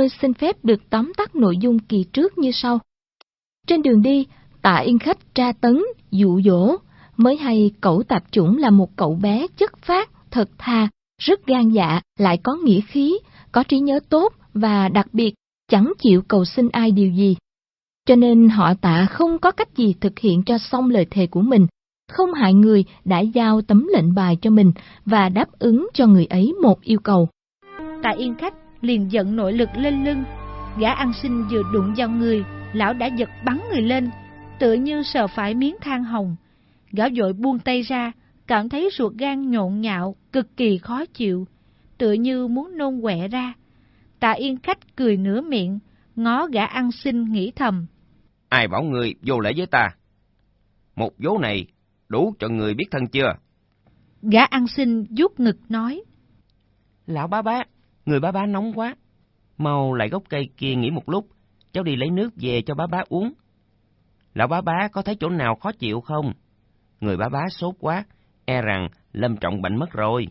tôi xin phép được tóm tắt nội dung kỳ trước như sau. Trên đường đi, Tạ Yên Khách tra tấn, dụ dỗ, mới hay Cẩu Tạp Chủng là một cậu bé chất phác, thật thà, rất gan dạ, lại có nghĩa khí, có trí nhớ tốt và đặc biệt chẳng chịu cầu xin ai điều gì. Cho nên họ Tạ không có cách gì thực hiện cho xong lời thề của mình, không hại người đã giao tấm lệnh bài cho mình và đáp ứng cho người ấy một yêu cầu. Tạ Yên Khách liền giận nội lực lên lưng. Gã ăn xin vừa đụng vào người, lão đã giật bắn người lên, tựa như sờ phải miếng than hồng. Gã vội buông tay ra, cảm thấy ruột gan nhộn nhạo, cực kỳ khó chịu, tựa như muốn nôn quẹ ra. Tạ Yên Khách cười nửa miệng, ngó gã ăn xin nghĩ thầm: Ai bảo ngươi vô lễ với ta? Một vố này đủ cho người biết thân chưa? Gã ăn xin vuốt ngực nói: Lão bá, người bá nóng quá. Mau lại gốc cây kia nghỉ một lúc, cháu đi lấy nước về cho bá uống. Lão bá có thấy chỗ nào khó chịu không? Người bá sốt quá, e rằng lâm trọng bệnh mất rồi.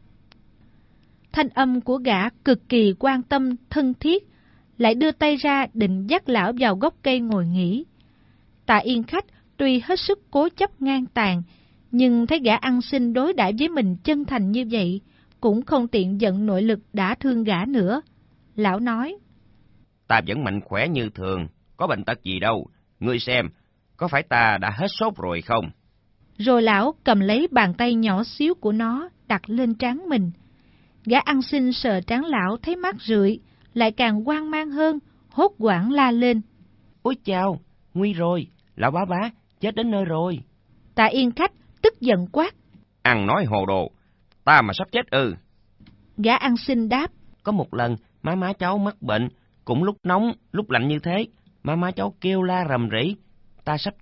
Thanh âm của gã cực kỳ quan tâm, thân thiết, lại đưa tay ra định dắt lão vào gốc cây ngồi nghỉ. Tạ Yên Khách tuy hết sức cố chấp ngang tàn, nhưng thấy gã ăn xin đối đãi với mình chân thành như vậy, cũng không tiện giận nội lực đã thương gã nữa. Lão nói: Ta vẫn mạnh khỏe như thường, có bệnh tật gì đâu. Ngươi xem, có phải ta đã hết sốt rồi không? Rồi lão cầm lấy bàn tay nhỏ xíu của nó đặt lên trán mình. Gã ăn xin sờ trán lão thấy mát rượi, lại càng hoang mang hơn, hốt hoảng la lên: Ôi chao, nguy rồi, lão bá chết đến nơi rồi. Tạ Yên Khách tức giận quát: Ăn nói hồ đồ, ta mà sắp chết ư? Gã ăn xin đáp: Có một lần má cháu mắc bệnh, cũng lúc nóng lúc lạnh như thế, má cháu kêu la rầm rĩ: Ta sắp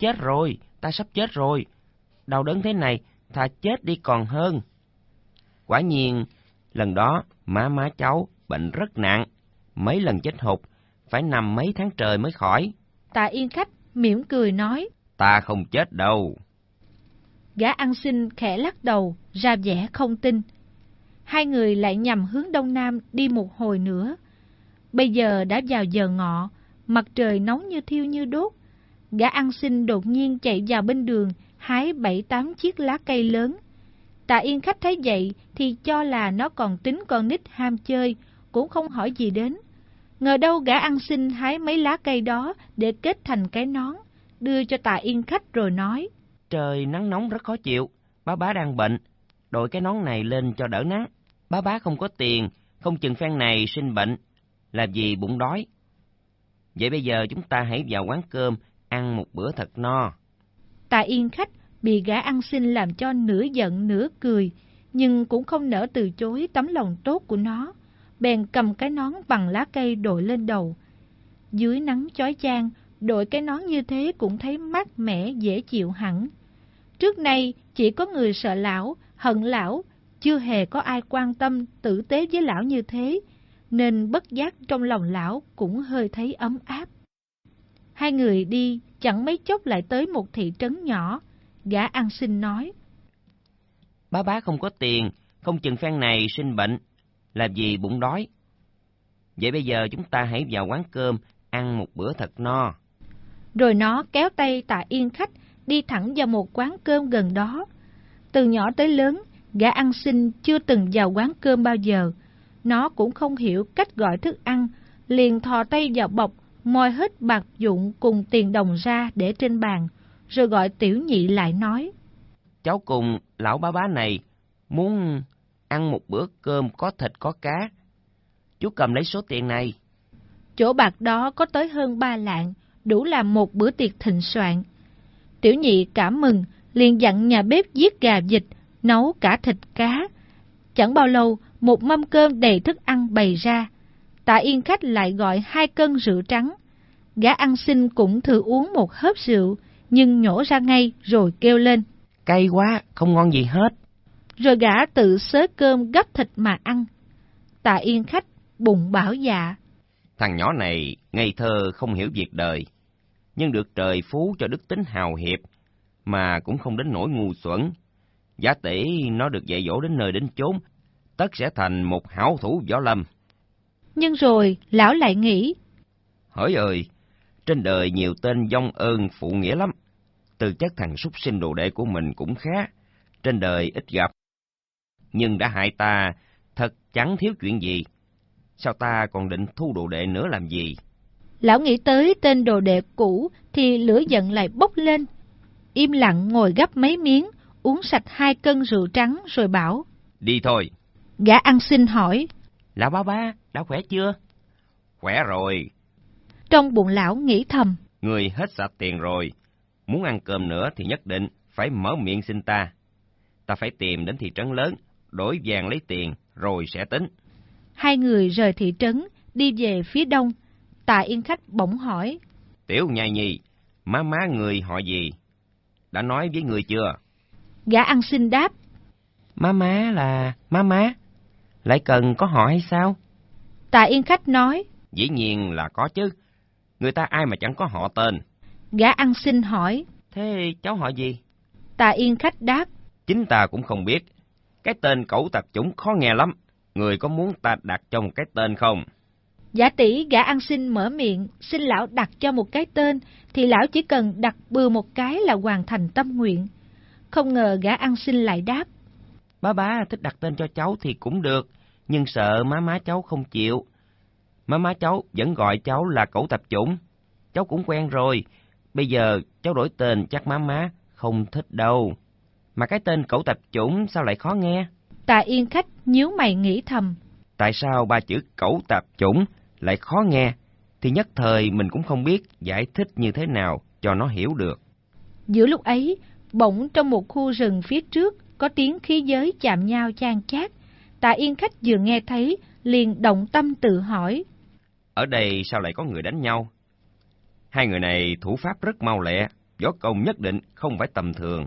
chết rồi, đau đớn thế này, thà chết đi còn hơn. Quả nhiên, lần đó má cháu bệnh rất nặng, mấy lần chết hụt, phải nằm mấy tháng trời mới khỏi. Tạ Yên Khách mỉm cười nói: Ta không chết đâu. Gã ăn xin khẽ lắc đầu, ra vẻ không tin. Hai người lại nhằm hướng đông nam đi một hồi nữa. Bây giờ đã vào giờ ngọ, mặt trời nóng như thiêu như đốt. Gã ăn xin đột nhiên chạy vào bên đường, hái 7-8 chiếc lá cây lớn. Tạ Yên Khách thấy vậy thì cho là nó còn tính con nít ham chơi, cũng không hỏi gì đến. Ngờ đâu gã ăn xin hái mấy lá cây đó để kết thành cái nón, đưa cho Tạ Yên Khách rồi nói: Trời nắng nóng rất khó chịu, bá đang bệnh, đội cái nón này lên cho đỡ nắng. Bá không có tiền, không chừng phen này sinh bệnh, làm gì bụng đói. Vậy bây giờ chúng ta hãy vào quán cơm, ăn một bữa thật no. Tạ Yên Khách bị gã ăn xin làm cho nửa giận nửa cười, nhưng cũng không nỡ từ chối tấm lòng tốt của nó, bèn cầm cái nón bằng lá cây đội lên đầu. Dưới nắng chói chang, đội cái nón như thế cũng thấy mát mẻ dễ chịu hẳn. Trước nay chỉ có người sợ lão, hận lão, chưa hề có ai quan tâm tử tế với lão như thế, nên bất giác trong lòng lão cũng hơi thấy ấm áp. Hai người đi chẳng mấy chốc lại tới một thị trấn nhỏ. Gã ăn xin nói: Bá không có tiền, không chừng phen này sinh bệnh, làm gì bụng đói. Vậy bây giờ chúng ta hãy vào quán cơm, ăn một bữa thật no. Rồi nó kéo tay Tạ Yên Khách đi thẳng vào một quán cơm gần đó. Từ nhỏ tới lớn, gã ăn xin chưa từng vào quán cơm bao giờ. Nó cũng không hiểu cách gọi thức ăn, liền thò tay vào bọc, moi hết bạc vụn cùng tiền đồng ra để trên bàn, rồi gọi tiểu nhị lại nói: Cháu cùng lão bá này muốn ăn một bữa cơm có thịt có cá. Chú cầm lấy số tiền này. Chỗ bạc đó có tới hơn 3 lạng, đủ làm một bữa tiệc thịnh soạn. Tiểu nhị cảm mừng, liền dặn nhà bếp giết gà vịt, nấu cả thịt cá. Chẳng bao lâu, một mâm cơm đầy thức ăn bày ra. Tạ Yên Khách lại gọi 2 cân rượu trắng. Gã ăn xin cũng thử uống một hớp rượu, nhưng nhổ ra ngay rồi kêu lên: Cay quá, không ngon gì hết. Rồi gã tự xới cơm gắp thịt mà ăn. Tạ Yên Khách bụng bảo dạ: Thằng nhỏ này ngây thơ không hiểu việc đời, nhưng được trời phú cho đức tính hào hiệp, mà cũng không đến nỗi ngu xuẩn. Giả tỷ nó được dạy dỗ đến nơi đến chốn, tất sẽ thành một hảo thủ võ lâm. Nhưng rồi lão lại nghĩ, Hỡi ơi, trên đời nhiều tên vong ơn phụ nghĩa lắm. Tư chất thằng súc sinh đồ đệ của mình cũng khá, trên đời ít gặp. Nhưng đã hại ta, thật chẳng thiếu chuyện gì. Sao ta còn định thu đồ đệ nữa làm gì? lão nghĩ tới tên đồ đệ cũ thì lửa giận lại bốc lên. Im lặng ngồi gắp mấy miếng, uống sạch 2 cân rượu trắng rồi bảo, Đi thôi. Gã ăn xin hỏi, Lão ba ba, đã khỏe chưa? Khỏe rồi. trong bụng lão nghĩ thầm, Người hết sạch tiền rồi. Muốn ăn cơm nữa thì nhất định phải mở miệng xin ta. Ta phải tìm đến thị trấn lớn, đổi vàng lấy tiền, rồi sẽ tính. 2 người rời thị trấn, đi về phía đông. Tạ Yên Khách bỗng hỏi, Tiểu nhai nhi, má người họ gì? Đã nói với người chưa? gã ăn xin đáp, Má là má, lại cần có họ hay sao? Tạ Yên Khách nói, Dĩ nhiên là có chứ. Người ta ai mà chẳng có họ tên. gã ăn xin hỏi, Thế cháu họ gì? Tạ Yên Khách đáp, Chính ta cũng không biết. Cái tên cẩu tạp chủng khó nghe lắm. Người có muốn ta đặt cho một cái tên không? giả tỷ gã ăn xin mở miệng, xin lão đặt cho một cái tên, thì lão chỉ cần đặt bừa một cái là hoàn thành tâm nguyện. Không ngờ gã ăn xin lại đáp, Ba thích đặt tên cho cháu thì cũng được, nhưng sợ má cháu không chịu. Má cháu vẫn gọi cháu là cẩu tạp chủng. Cháu cũng quen rồi, bây giờ cháu đổi tên chắc má không thích đâu. Mà cái tên cẩu tạp chủng sao lại khó nghe? Tạ Yên Khách nhíu mày nghĩ thầm, Tại sao 3 chữ cẩu tạp chủng lại khó nghe? Thì nhất thời mình cũng không biết giải thích như thế nào cho nó hiểu được. Giữa lúc ấy, bỗng trong một khu rừng phía trước có tiếng khí giới chạm nhau chan chát. Tạ Yên Khách vừa nghe thấy, liền động tâm tự hỏi, Ở đây sao lại có người đánh nhau? 2 người này thủ pháp rất mau lẹ, võ công nhất định không phải tầm thường.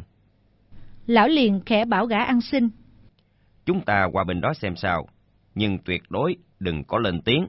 lão liền khẽ bảo gã ăn xin, Chúng ta qua bên đó xem sao, nhưng tuyệt đối đừng có lên tiếng.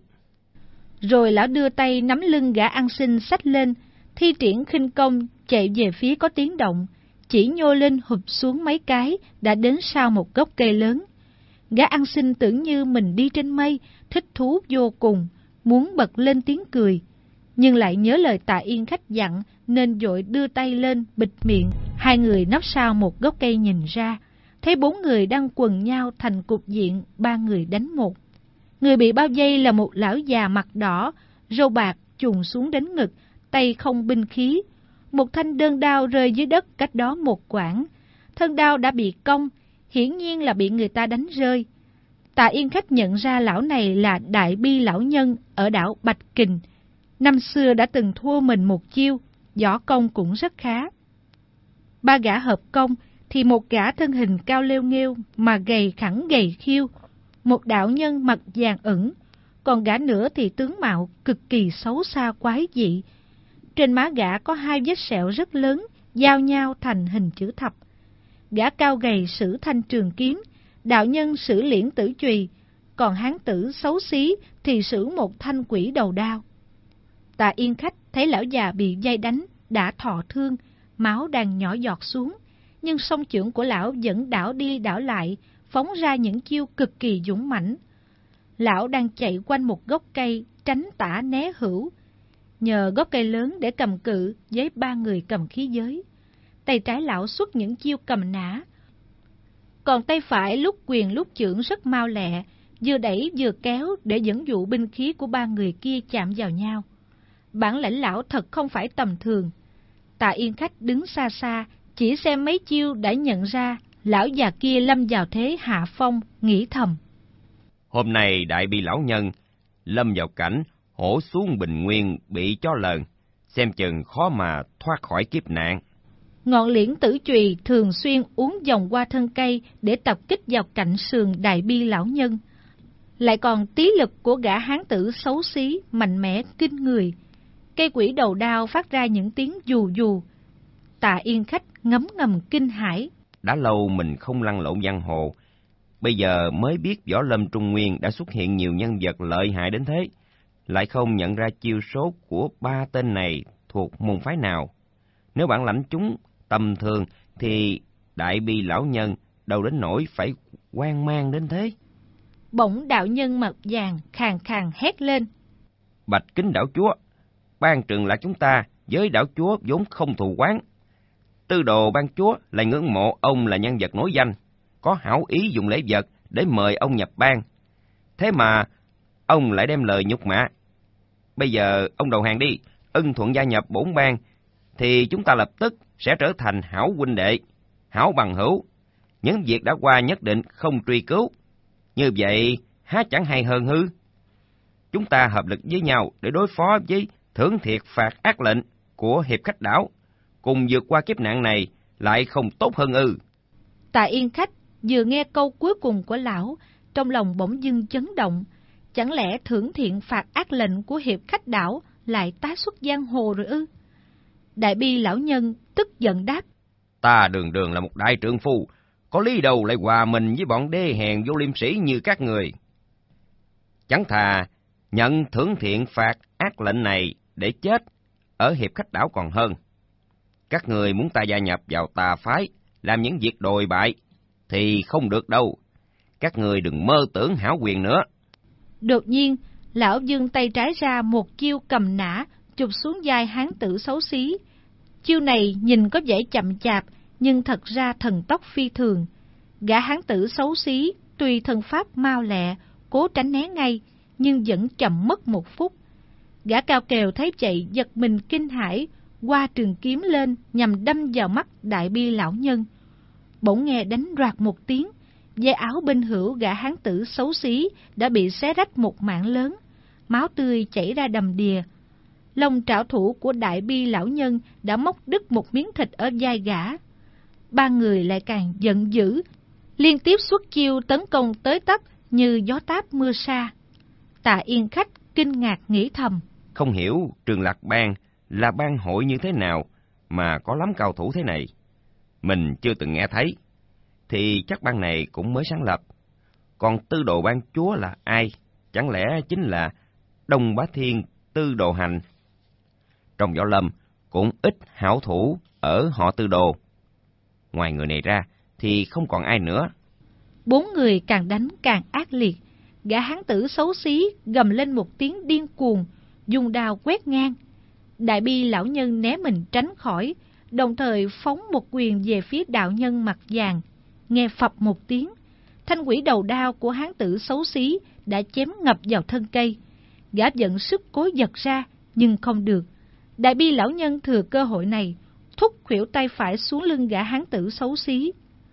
rồi lão đưa tay nắm lưng gã ăn xin xách lên, thi triển khinh công chạy về phía có tiếng động, chỉ nhô lên hụp xuống mấy cái đã đến sau một gốc cây lớn. Gã ăn xin tưởng như mình đi trên mây, thích thú vô cùng, muốn bật lên tiếng cười, nhưng lại nhớ lời Tạ Yên Khách dặn nên vội đưa tay lên bịt miệng. 2 người nấp sau một gốc cây nhìn ra, thấy 4 người đang quần nhau thành cục diện 3 người đánh một. Người bị bao vây là một lão già mặt đỏ, râu bạc chùm xuống đến ngực, tay không binh khí. Một thanh đơn đao rơi dưới đất cách đó một quãng. Thân đao đã bị cong, hiển nhiên là bị người ta đánh rơi. Tạ Yên Khách nhận ra lão này là Đại Bi lão nhân ở đảo Bạch Kình. Năm xưa đã từng thua mình một chiêu, võ công cũng rất khá. 3 gã hợp công thì một gã thân hình cao lêu nghêu mà gầy khẳng gầy khiêu, một đạo nhân mặt vàng ửng, còn gã nữa thì tướng mạo cực kỳ xấu xa quái dị. Trên má gã có 2 vết sẹo rất lớn, giao nhau thành hình chữ thập. Gã cao gầy sử thanh trường kiếm, đạo nhân sử liễn tử chùy, còn hán tử xấu xí thì sử một thanh quỷ đầu đao. Tạ Yên Khách thấy lão già bị dây đánh, đã thọ thương, máu đang nhỏ giọt xuống, nhưng song chưởng của lão vẫn đảo đi đảo lại, phóng ra những chiêu cực kỳ dũng mãnh. Lão đang chạy quanh một gốc cây, tránh tả né hữu, nhờ gốc cây lớn để cầm cự với 3 người cầm khí giới. Tay trái lão xuất những chiêu cầm nã, còn tay phải lúc quyền lúc chưởng rất mau lẹ, vừa đẩy vừa kéo để dẫn dụ binh khí của 3 người kia chạm vào nhau. Bản lãnh lão thật không phải tầm thường. Tạ Yên Khách đứng xa xa, chỉ xem mấy chiêu đã nhận ra lão già kia lâm vào thế hạ phong, nghĩ thầm. Hôm nay Đại Bi lão nhân lâm vào cảnh hổ xuống bình nguyên bị chó lờn, xem chừng khó mà thoát khỏi kiếp nạn. Ngọn liễn tử chùy thường xuyên uốn vòng qua thân cây để tập kích vào cạnh sườn Đại Bi lão nhân. Lại còn tí lực của gã hán tử xấu xí, mạnh mẽ, kinh người. Cây quỷ đầu đao phát ra những tiếng dù dù. Tạ Yên Khách ngấm ngầm kinh hãi. Đã lâu mình không lăn lộn giang hồ, bây giờ mới biết võ lâm Trung Nguyên đã xuất hiện nhiều nhân vật lợi hại đến thế, lại không nhận ra chiêu số của 3 tên này thuộc môn phái nào. Nếu bản lãnh chúng tầm thường thì Đại Bi lão nhân đâu đến nỗi phải hoang mang đến thế. Bỗng đạo nhân mặt vàng khàn khàn hét lên: Bạch kính đảo chúa, ban Trường Lạc chúng ta với đảo chúa vốn không thù oán. Tư đồ ban chúa lại ngưỡng mộ ông là nhân vật nổi danh, có hảo ý dùng lễ vật để mời ông nhập ban. Thế mà ông lại đem lời nhục mạ. Bây giờ ông đầu hàng đi, ưng thuận gia nhập bổn ban, thì chúng ta lập tức sẽ trở thành hảo huynh đệ, hảo bằng hữu. Những việc đã qua nhất định không truy cứu. Như vậy há chẳng hay hơn hư? Chúng ta hợp lực với nhau để đối phó với thưởng thiệt phạt ác lệnh của hiệp khách đảo, cùng vượt qua kiếp nạn này lại không tốt hơn ư? Tạ Yên Khách vừa nghe câu cuối cùng của lão, trong lòng bỗng dưng chấn động. Chẳng lẽ thưởng thiện phạt ác lệnh của hiệp khách đảo lại tái xuất giang hồ rồi ư? Đại bi lão nhân tức giận đáp: Ta đường đường là một đại trượng phu, có lý đâu lại hòa mình với bọn đê hèn vô liêm sĩ như các người. Chẳng thà nhận thưởng thiện phạt ác lệnh này để chết ở hiệp khách đảo còn hơn. Các người muốn ta gia nhập vào tà phái, làm những việc đồi bại, thì không được đâu. Các người đừng mơ tưởng hảo quyền nữa. Đột nhiên, lão giương tay trái ra một chiêu cầm nã, chụp xuống vai hán tử xấu xí. Chiêu này nhìn có vẻ chậm chạp, nhưng thật ra thần tốc phi thường. Gã hán tử xấu xí, tuy thân pháp mau lẹ, cố tránh né ngay, nhưng vẫn chậm mất một phút. Gã cao kèo thấy vậy giật mình kinh hãi, qua trường kiếm lên nhằm đâm vào mắt đại bi lão nhân. Bỗng nghe đánh roạt một tiếng, dây áo bên hữu gã hán tử xấu xí đã bị xé rách một mảng lớn, máu tươi chảy ra đầm đìa. Lòng trảo thủ của đại bi lão nhân đã móc đứt một miếng thịt ở vai gã. Ba người lại càng giận dữ, liên tiếp xuất chiêu tấn công tới tấp như gió táp mưa sa. Tạ Yên Khách kinh ngạc nghĩ thầm: Không hiểu Trường Lạc Bang là bang hội như thế nào mà có lắm cao thủ thế này. Mình chưa từng nghe thấy, thì chắc bang này cũng mới sáng lập. Còn tư đồ ban chúa là ai? Chẳng lẽ chính là Đông Bá Thiên Tư Đồ Hành? Trong võ lâm cũng ít hảo thủ ở họ Tư Đồ. Ngoài người này ra thì không còn ai nữa. Bốn người càng đánh càng ác liệt. Gã hán tử xấu xí gầm lên một tiếng điên cuồng, dùng đao quét ngang. Đại bi lão nhân né mình tránh khỏi, đồng thời phóng một quyền về phía đạo nhân mặt vàng. Nghe phập một tiếng, thanh quỷ đầu đao của hán tử xấu xí đã chém ngập vào thân cây. Gã vận sức cố giật ra, nhưng không được. Đại bi lão nhân thừa cơ hội này, thúc khuỷu tay phải xuống lưng gã hán tử xấu xí.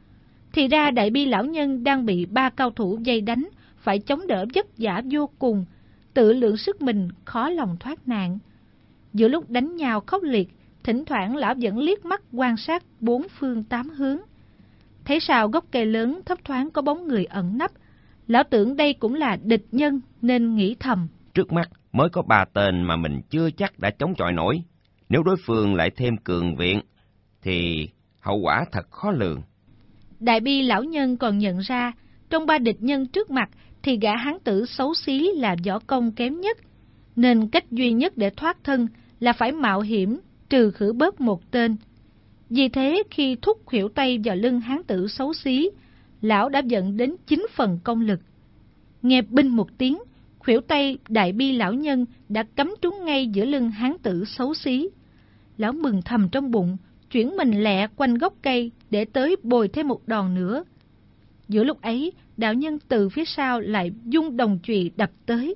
Thì ra đại bi lão nhân đang bị ba cao thủ vây đánh, phải chống đỡ vất vả vô cùng, tự lượng sức mình khó lòng thoát nạn. Giữa lúc đánh nhau khốc liệt, thỉnh thoảng lão vẫn liếc mắt quan sát bốn phương tám hướng. Thấy sau gốc cây lớn thấp thoáng có bóng người ẩn nấp, lão tưởng đây cũng là địch nhân nên nghĩ thầm: Trước mắt mới có 3 tên mà mình chưa chắc đã chống chọi nổi. Nếu đối phương lại thêm cường viện, thì hậu quả thật khó lường. Đại bi lão nhân còn nhận ra, trong 3 địch nhân trước mặt thì gã hán tử xấu xí là võ công kém nhất, nên cách duy nhất để thoát thân là phải mạo hiểm trừ khử bớt một tên. Vì thế khi thúc khuỷu tay vào lưng hán tử xấu xí, lão đã vận đến 9 phần công lực. Nghe binh một tiếng, khuỷu tay đại bi lão nhân đã cắm trúng ngay giữa lưng hán tử xấu xí. Lão mừng thầm trong bụng, chuyển mình lẹ quanh gốc cây để tới bồi thêm một đòn nữa. Giữa lúc ấy, đạo nhân từ phía sau lại dung đồng chùy đập tới.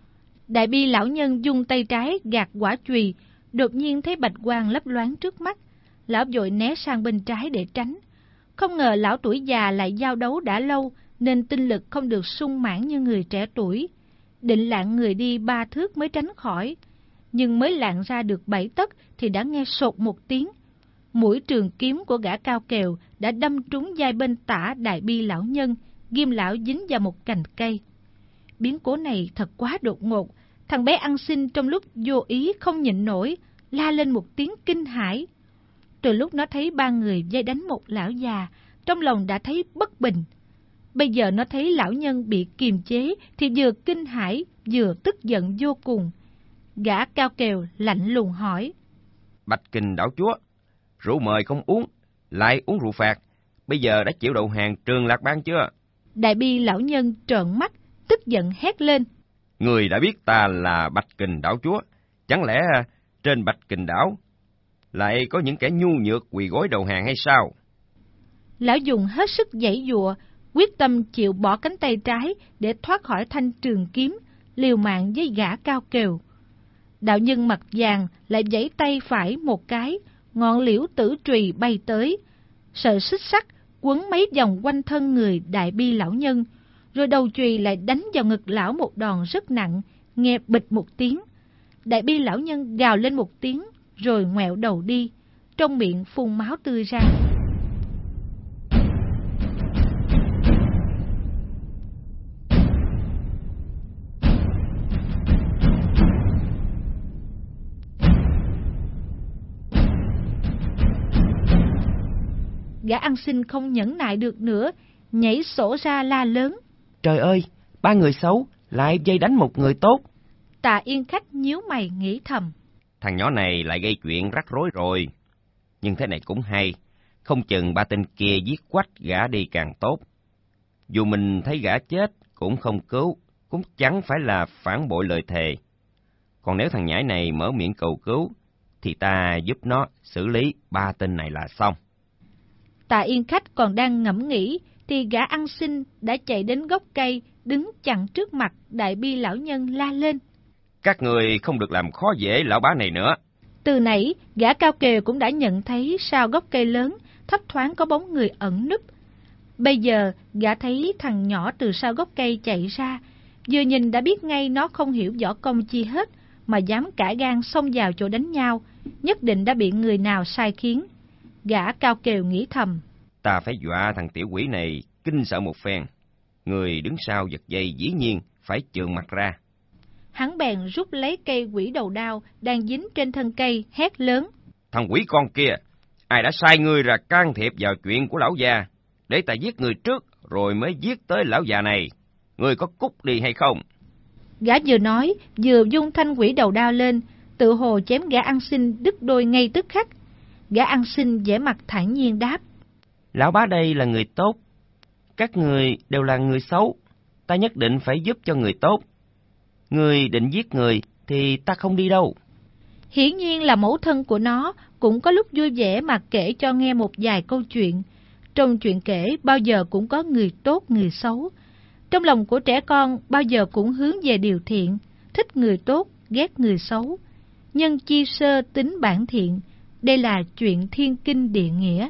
Đại bi lão nhân dung tay trái gạt quả chùy, đột nhiên thấy bạch quang lấp loáng trước mắt. Lão vội né sang bên trái để tránh. Không ngờ lão tuổi già lại giao đấu đã lâu, nên tinh lực không được sung mãn như người trẻ tuổi. Định lạng người đi 3 thước mới tránh khỏi, nhưng mới lạng ra được 7 tấc thì đã nghe sột một tiếng. Mũi trường kiếm của gã cao kèo đã đâm trúng vai bên tả đại bi lão nhân, ghim lão dính vào một cành cây. Biến cố này thật quá đột ngột, thằng bé ăn xin trong lúc vô ý không nhịn nổi, la lên một tiếng kinh hãi. Từ lúc nó thấy 3 người vây đánh một lão già, trong lòng đã thấy bất bình. Bây giờ nó thấy lão nhân bị kiềm chế thì vừa kinh hãi vừa tức giận vô cùng. Gã cao kèo lạnh lùng hỏi: Bạch Kình đảo chúa, rượu mời không uống, lại uống rượu phạt, bây giờ đã chịu đầu hàng Trường Lạc Bang chưa? Đại bi lão nhân trợn mắt, tức giận hét lên. Người đã biết ta là Bạch Kình đảo chúa, chẳng lẽ trên Bạch Kình đảo lại có những kẻ nhu nhược quỳ gối đầu hàng hay sao? Lão dùng hết sức giãy giụa, quyết tâm chịu bỏ cánh tay trái để thoát khỏi thanh trường kiếm, liều mạng với gã Cao Kiều. Đạo nhân mặt vàng lại giãy tay phải một cái, ngọn liễu tử trùy bay tới, sợi xích sắt quấn mấy vòng quanh thân người Đại Bi lão nhân, rồi đầu chùy lại đánh vào ngực lão một đòn rất nặng, nghe bịch một tiếng. Đại Bi lão nhân gào lên một tiếng, rồi ngoẹo đầu đi, trong miệng phun máu tươi ra. Gã ăn xin không nhẫn nại được nữa, nhảy sổ ra la lớn. Trời ơi, ba người xấu lại vây đánh một người tốt. Tạ Yên Khách nhíu mày nghĩ thầm. Thằng nhỏ này lại gây chuyện rắc rối rồi. Nhưng thế này cũng hay, không chừng ba tên kia giết quách gã đi càng tốt. Dù mình thấy gã chết cũng không cứu, cũng chẳng phải là phản bội lời thề. Còn nếu thằng nhãi này mở miệng cầu cứu, thì ta giúp nó xử lý ba tên này là xong. Tạ Yên Khách còn đang ngẫm nghĩ, thì gã ăn xin đã chạy đến gốc cây, đứng chặn trước mặt Đại Bi lão nhân la lên. Các người không được làm khó dễ lão bá này nữa. Từ nãy, gã Cao Kiều cũng đã nhận thấy sau gốc cây lớn, thấp thoáng có bóng người ẩn núp. Bây giờ, gã thấy thằng nhỏ từ sau gốc cây chạy ra, vừa nhìn đã biết ngay nó không hiểu võ công chi hết, mà dám cả gan xông vào chỗ đánh nhau, nhất định đã bị người nào sai khiến. Gã Cao Kiều nghĩ thầm. Ta phải dọa thằng tiểu quỷ này kinh sợ một phen. Người đứng sau giật dây dĩ nhiên phải chườn mặt ra. Hắn bèn rút lấy cây quỷ đầu đao đang dính trên thân cây, hét lớn. Thằng quỷ con kia, ai đã sai ngươi ra can thiệp vào chuyện của lão già, để ta giết người trước rồi mới giết tới lão già này. Ngươi có cút đi hay không? Gã vừa nói, vừa dung thanh quỷ đầu đao lên, tự hồ chém gã ăn xin đứt đôi ngay tức khắc. Gã ăn xin vẻ mặt thản nhiên đáp. Lão bá đây là người tốt, các người đều là người xấu, ta nhất định phải giúp cho người tốt. Người định giết người thì ta không đi đâu. Hiển nhiên là mẫu thân của nó cũng có lúc vui vẻ mà kể cho nghe một vài câu chuyện. Trong chuyện kể bao giờ cũng có người tốt người xấu. Trong lòng của trẻ con bao giờ cũng hướng về điều thiện, thích người tốt, ghét người xấu. Nhân chi sơ tính bản thiện, đây là chuyện thiên kinh địa nghĩa.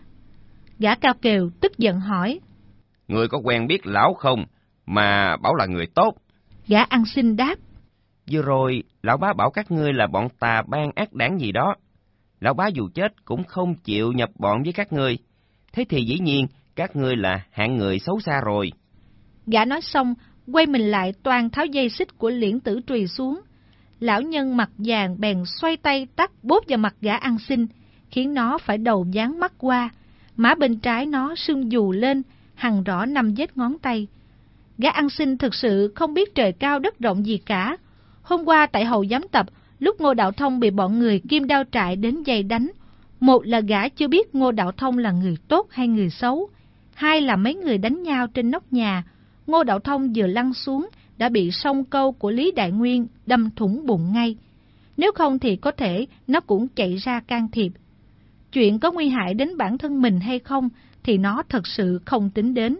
Gã Cao Kiều tức giận hỏi. Người có quen biết lão không mà bảo là người tốt? Gã ăn xin đáp. Vừa rồi, lão bá bảo các ngươi là bọn tà ban ác đảng gì đó. Lão bá dù chết cũng không chịu nhập bọn với các ngươi. Thế thì dĩ nhiên, các ngươi là hạng người xấu xa rồi. Gã nói xong, quay mình lại toan tháo dây xích của liễn tử trùy xuống. Lão nhân mặt vàng bèn xoay tay tắt bốp vào mặt gã ăn xin, khiến nó phải đầu dán mắt qua. Má bên trái nó sưng dù lên, hằn rõ 5 vết ngón tay. Gã ăn xin thực sự không biết trời cao đất rộng gì cả. Hôm qua tại hầu giám tập, lúc Ngô Đạo Thông bị bọn người Kim Đao Trại đến giày đánh, một là gã chưa biết Ngô Đạo Thông là người tốt hay người xấu, hai là mấy người đánh nhau trên nóc nhà, Ngô Đạo Thông vừa lăn xuống đã bị song câu của Lý Đại Nguyên đâm thủng bụng ngay. Nếu không thì có thể nó cũng chạy ra can thiệp. Chuyện có nguy hại đến bản thân mình hay không thì nó thật sự không tính đến.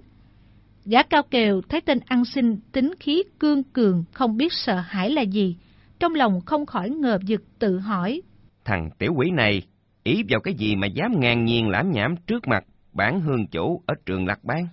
Gã Cao Kiều thấy tên ăn xin tính khí cương cường, không biết sợ hãi là gì, trong lòng không khỏi ngờ vực tự hỏi. Thằng tiểu quỷ này ý vào cái gì mà dám ngang nhiên lảm nhảm trước mặt bản hương chủ ở trường Lạc Bang?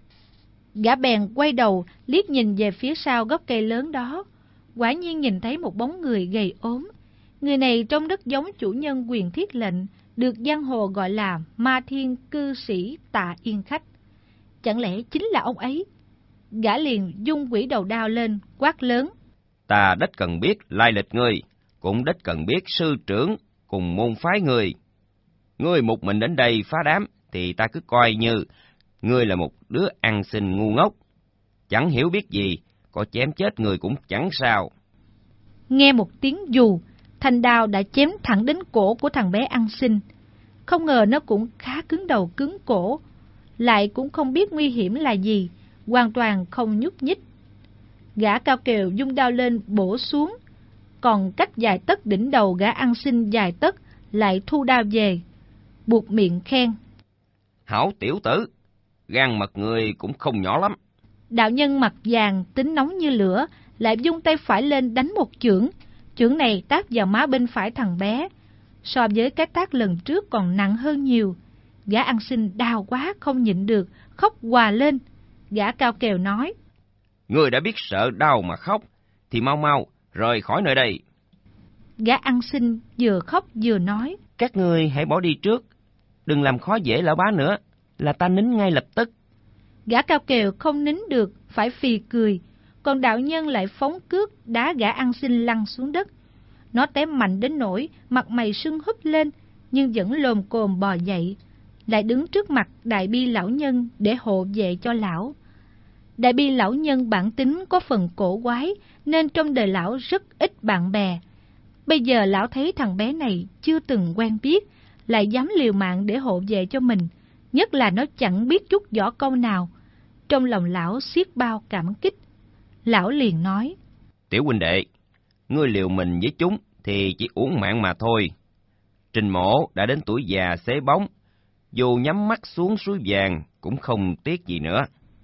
Gã bèn quay đầu liếc nhìn về phía sau gốc cây lớn đó, quả nhiên nhìn thấy một bóng người gầy ốm. Người này trông rất giống chủ nhân Quyền Thiết Lệnh, được giang hồ gọi là Ma Thiên cư sĩ Tạ Yên Khách. Chẳng lẽ chính là ông ấy? Gã liền dung quỷ đầu đao lên, quát lớn. Ta đích cần biết lai lịch ngươi, cũng đích cần biết sư trưởng cùng môn phái ngươi. Ngươi một mình đến đây phá đám, thì ta cứ coi như ngươi là một đứa ăn xin ngu ngốc. Chẳng hiểu biết gì, có chém chết người cũng chẳng sao. Nghe một tiếng dù, thanh đao đã chém thẳng đến cổ của thằng bé ăn xin. Không ngờ nó cũng khá cứng đầu cứng cổ, lại cũng không biết nguy hiểm là gì, hoàn toàn không nhúc nhích. Gã cao kèo vung đao lên bổ xuống, còn cách vài tấc đỉnh đầu gã ăn xin vài tấc lại thu đao về, buộc miệng khen: Hảo tiểu tử, gan mật người cũng không nhỏ lắm. Đạo nhân mặt vàng tính nóng như lửa, lại vung tay phải lên đánh một chưởng. Chưởng này tát vào má bên phải thằng bé, so với cái tát lần trước còn nặng hơn nhiều. Gã ăn xin đau quá không nhịn được, khóc òa lên. Gã cao kèo nói: Ngươi đã biết sợ đau mà khóc, thì mau mau rời khỏi nơi đây. Gã ăn xin vừa khóc vừa nói: Các ngươi hãy bỏ đi trước, đừng làm khó dễ lão bá nữa, là ta nín ngay lập tức. Gã cao kèo không nín được, phải phì cười, còn đạo nhân lại phóng cước đá gã ăn xin lăn xuống đất. Nó té mạnh đến nỗi mặt mày sưng húp lên, nhưng vẫn lồm cồm bò dậy, lại đứng trước mặt Đại Bi lão nhân để hộ vệ cho lão. Đại Bi lão nhân bản tính có phần cổ quái, nên trong đời lão rất ít bạn bè. Bây giờ lão thấy thằng bé này chưa từng quen biết, lại dám liều mạng để hộ vệ cho mình, nhất là nó chẳng biết chút võ công nào. Trong lòng lão xiết bao cảm kích. Lão liền nói: Tiểu huynh đệ, ngươi liều mình với chúng thì chỉ uổng mạng mà thôi. Trình Mỗ đã đến tuổi già xế bóng, dù nhắm mắt xuống suối vàng cũng không tiếc gì nữa.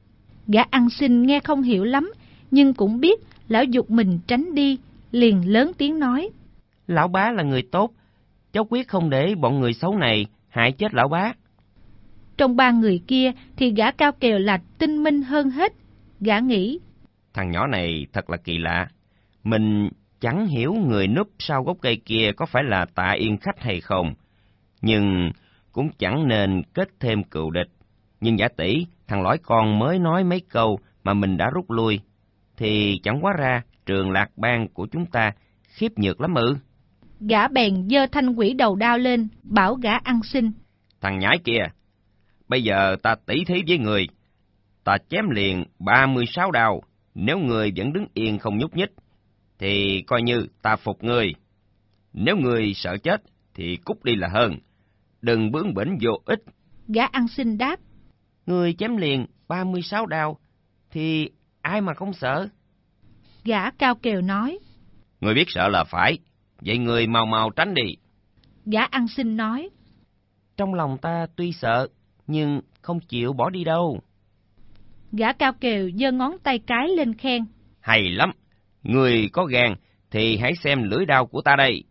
Gã ăn xin nghe không hiểu lắm, nhưng cũng biết lão giục mình tránh đi, liền lớn tiếng nói: Lão bá là người tốt, cháu quyết không để bọn người xấu này hại chết lão bá. Trong ba người kia thì gã cao kèo là tinh minh hơn hết. Gã nghĩ: Thằng nhỏ này thật là kỳ lạ. Mình chẳng hiểu người núp sau gốc cây kia có phải là Tạ Yên Khách hay không, nhưng cũng chẳng nên kết thêm cựu địch. Nhưng giả tỷ thằng lõi con mới nói mấy câu mà mình đã rút lui, thì chẳng quá ra Trường Lạc Bang của chúng ta khiếp nhược lắm ư? Gã bèn giơ thanh quỷ đầu đao lên, bảo gã ăn xin: Thằng nhãi kia, bây giờ ta tỉ thí với người, ta chém liền 36 đao. Nếu người vẫn đứng yên không nhúc nhích, thì coi như ta phục người. Nếu người sợ chết, thì cút đi là hơn. Đừng bướng bỉnh vô ích. Gã ăn xin đáp: Người chém liền 36 đao, thì ai mà không sợ? Gã cao kèo nói: Người biết sợ là phải, vậy người mau mau tránh đi. Gã ăn xin nói: Trong lòng ta tuy sợ, nhưng không chịu bỏ đi đâu. Gã cao kèo giơ ngón tay cái lên khen: Hay lắm, người có gan thì hãy xem lưỡi đao của ta đây.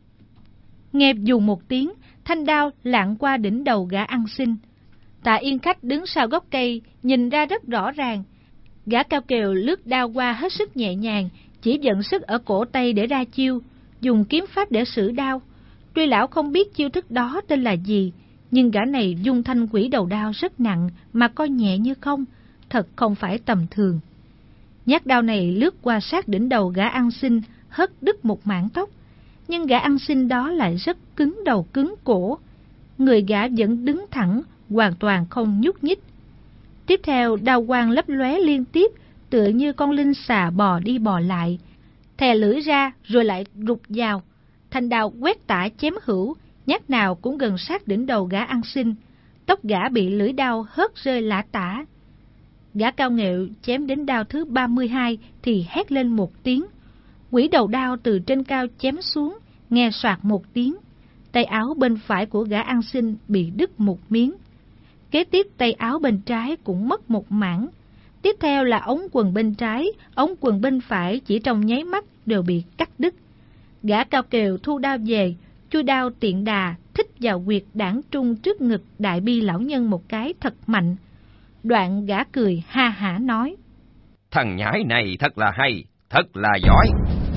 Nghe dù một tiếng, thanh đao lạng qua đỉnh đầu gã ăn xin. Tạ Yên Khách đứng sau gốc cây, nhìn ra rất rõ ràng. Gã cao kèo lướt đao qua hết sức nhẹ nhàng, chỉ vận sức ở cổ tay để ra chiêu, dùng kiếm pháp để xử đao. Tuy lão không biết chiêu thức đó tên là gì, nhưng gã này dung thanh quỷ đầu đao rất nặng mà coi nhẹ như không, thật không phải tầm thường. Nhát đao này lướt qua sát đỉnh đầu gã ăn xin, hất đứt một mảng tóc, nhưng gã ăn xin đó lại rất cứng đầu cứng cổ. Người gã vẫn đứng thẳng, hoàn toàn không nhúc nhích. Tiếp theo đao quang lấp lóe liên tiếp, tựa như con linh xà bò đi bò lại, thè lưỡi ra rồi lại rụt vào. Thanh đao quét tả chém hữu, nhát nào cũng gần sát đỉnh đầu gã ăn xin. Tóc gã bị lưỡi đao hớt rơi lả tả. Gã cao nghệu chém đến đao thứ 32 thì hét lên một tiếng. Quỷ đầu đao từ trên cao chém xuống, nghe soạt một tiếng. Tay áo bên phải của gã ăn xin bị đứt một miếng. Kế tiếp tay áo bên trái cũng mất một mảng. Tiếp theo là ống quần bên trái, ống quần bên phải chỉ trong nháy mắt đều bị cắt đứt. Gã cao kèo thu đao về, chui đao tiện đà thích vào huyệt đảng trung trước ngực Đại Bi lão nhân một cái thật mạnh. Đoạn gã cười ha hả nói: Thằng nhãi này thật là hay, thật là giỏi.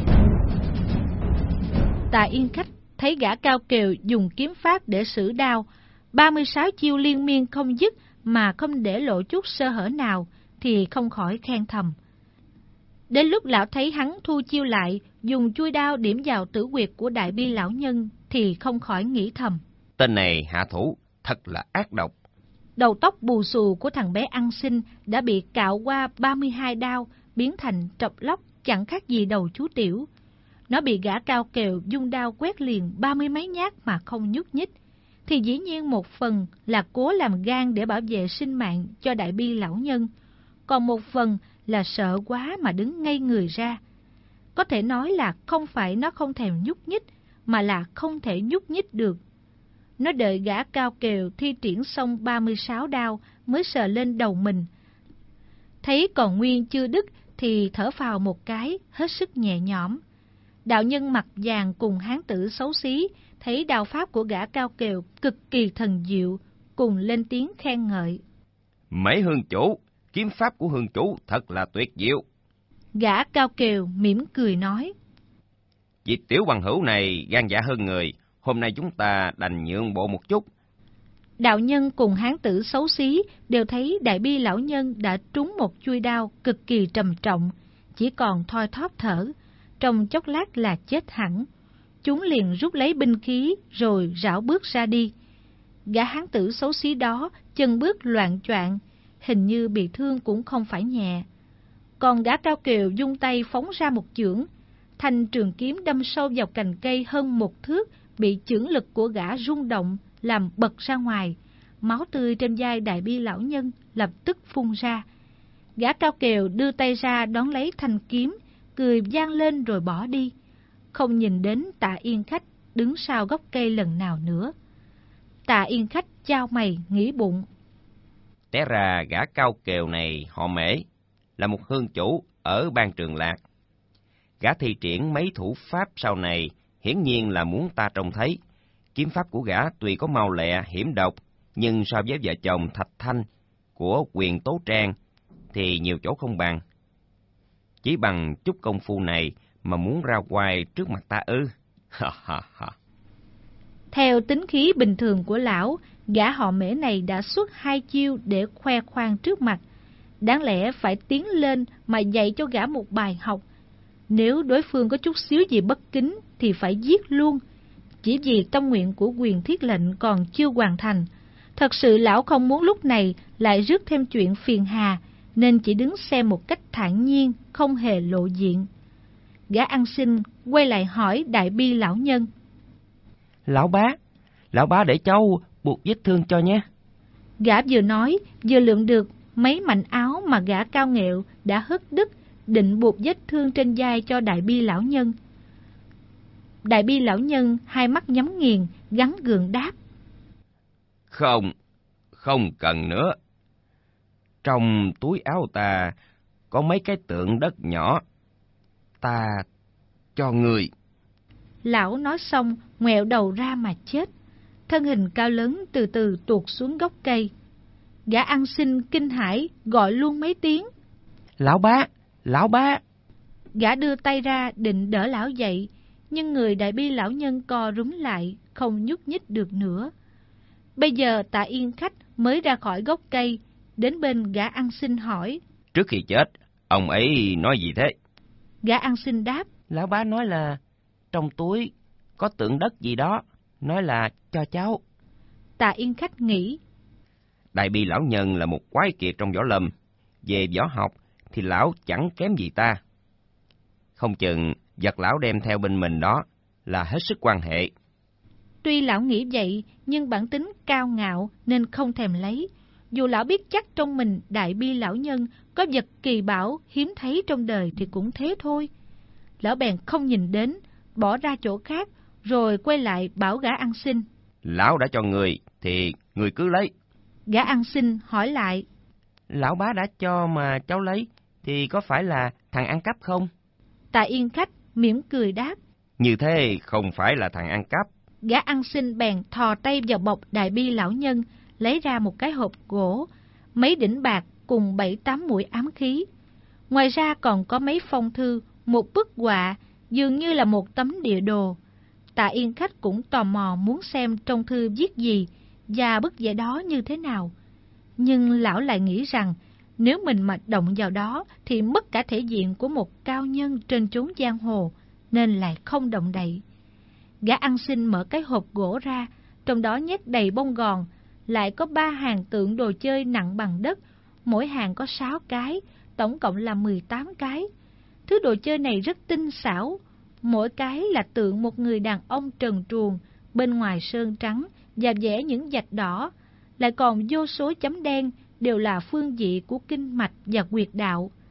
Tạ Yên Khách thấy gã cao kèo dùng kiếm pháp để xử đao, 36 chiêu liên miên không dứt mà không để lộ chút sơ hở nào, thì không khỏi khen thầm. Đến lúc lão thấy hắn thu chiêu lại, dùng chuôi đao điểm vào tử huyệt của Đại Bi lão nhân, thì không khỏi nghĩ thầm: Tên này hạ thủ thật là ác độc. Đầu tóc bù xù của thằng bé ăn xin đã bị cạo qua 32 đao, biến thành trọc lóc chẳng khác gì đầu chú tiểu. Nó bị gã cao kèo dung đao quét liền 30 mấy nhát mà không nhúc nhích, thì dĩ nhiên một phần là cố làm gan để bảo vệ sinh mạng cho Đại Bi lão nhân, còn một phần là sợ quá mà đứng ngây người ra. Có thể nói là không phải nó không thèm nhúc nhích, mà là không thể nhúc nhích được. Nó đợi gã Cao Kèo thi triển xong 36 đao mới sờ lên đầu mình. Thấy còn nguyên chưa đứt thì thở phào một cái, hết sức nhẹ nhõm. Đạo nhân mặt vàng cùng hán tử xấu xí thấy đao pháp của gã Cao Kèo cực kỳ thần diệu, cùng lên tiếng khen ngợi. Mấy hương chủ, kiếm pháp của hương chủ thật là tuyệt diệu. Gã Cao Kèo mỉm cười nói. Vị tiểu bằng hữu này gan dạ hơn người, hôm nay chúng ta đành nhượng bộ một chút. Đạo nhân cùng hán tử xấu xí đều thấy Đại Bi lão nhân đã trúng một chuôi đao cực kỳ trầm trọng, chỉ còn thoi thóp thở, trong chốc lát là chết hẳn. Chúng liền rút lấy binh khí rồi rảo bước ra đi. Gã hán tử xấu xí đó chân bước loạng choạng, hình như bị thương cũng không phải nhẹ. Còn gã Cao Kèo dung tay phóng ra một chưởng, thanh trường kiếm đâm sâu vào cành cây hơn 1 thước, bị chưởng lực của gã rung động làm bật ra ngoài. Máu tươi trên vai Đại Bi lão nhân lập tức phun ra. Gã Cao Kèo đưa tay ra đón lấy thanh kiếm, cười vang lên rồi bỏ đi, không nhìn đến Tạ Yên Khách đứng sau gốc cây lần nào nữa. Tạ Yên Khách chau mày nghĩ bụng. Té ra gã Cao Kèo này họ Mễ, là một hương chủ ở Ban Trường Lạc. Gã thi triển mấy thủ pháp sau này hiển nhiên là muốn ta trông thấy. Kiếm pháp của gã tuy có mau lẹ hiểm độc, nhưng so với vợ chồng Thạch Thanh của Quyền Tố Trang thì nhiều chỗ không bằng. Chỉ bằng chút công phu này mà muốn ra oai trước mặt ta ư? Theo tính khí bình thường của lão, gã họ Mễ này đã xuất 2 chiêu để khoe khoang trước mặt. Đáng lẽ phải tiến lên mà dạy cho gã một bài học. Nếu đối phương có chút xíu gì bất kính thì phải giết luôn. Chỉ vì tâm nguyện của Quyền Thiết Lệnh còn chưa hoàn thành. Thật sự lão không muốn lúc này lại rước thêm chuyện phiền hà, nên chỉ đứng xem một cách thản nhiên, không hề lộ diện. Gã ăn xin quay lại hỏi Đại Bi lão nhân. Lão bá để cháu buộc vết thương cho nhé. Gã vừa nói vừa lượm được mấy mảnh áo mà gã Cao Nghẹo đã hất đứt, định buộc vết thương trên vai cho Đại Bi lão nhân. Đại Bi lão nhân hai mắt nhắm nghiền, gắn gượng đáp. Không cần nữa. Trong túi áo ta có mấy cái tượng đất nhỏ. Ta cho người. Lão nói xong ngoẹo đầu ra mà chết. Thân hình cao lớn từ từ tuột xuống gốc cây. Gã ăn xin kinh hãi gọi luôn mấy tiếng. Lão bá. Gã đưa tay ra định đỡ lão dậy, nhưng người Đại Bi lão nhân co rúm lại, không nhúc nhích được nữa. Bây giờ Tạ Yên Khách mới ra khỏi gốc cây, đến bên gã ăn xin hỏi. Trước khi chết, ông ấy nói gì thế? Gã ăn xin đáp. Lão bá nói là trong túi có tượng đất gì đó, nói là cho cháu. Tạ Yên Khách nghĩ. Đại Bi lão nhân là một quái kiệt trong võ lâm. Về võ học thì lão chẳng kém gì ta. Không chừng vật lão đem theo bên mình đó là hết sức quan hệ. Tuy lão nghĩ vậy, nhưng bản tính cao ngạo nên không thèm lấy. Dù lão biết chắc trong mình Đại Bi lão nhân có vật kỳ bảo hiếm thấy trong đời thì cũng thế thôi. Lão bèn không nhìn đến, bỏ ra chỗ khác, rồi quay lại bảo gã ăn xin. Lão đã cho người thì người cứ lấy. Gã ăn xin hỏi lại. Lão bá đã cho mà cháu lấy thì có phải là thằng ăn cắp không? Tạ Yên Khách mỉm cười đáp. Như thế không phải là thằng ăn cắp. Gã ăn xin bèn thò tay vào bọc Đại Bi lão nhân, lấy ra một cái hộp gỗ, mấy đỉnh bạc cùng 7-8 mũi ám khí. Ngoài ra còn có mấy phong thư, một bức họa, dường như là một tấm địa đồ. Tạ Yên Khách cũng tò mò muốn xem trong thư viết gì và bức vẽ đó như thế nào. Nhưng lão lại nghĩ rằng nếu mình mà động vào đó thì mất cả thể diện của một cao nhân trên chốn giang hồ, nên lại không động đậy. Gã ăn xin mở cái hộp gỗ ra, trong đó nhét đầy bông gòn, lại có 3 hàng tượng đồ chơi nặng bằng đất, mỗi hàng có 6 cái, tổng cộng là 18 cái. Thứ đồ chơi này rất tinh xảo, mỗi cái là tượng một người đàn ông trần truồng, bên ngoài sơn trắng và vẽ những vạch đỏ, lại còn vô số chấm đen đều là phương vị của kinh mạch và quyệt đạo.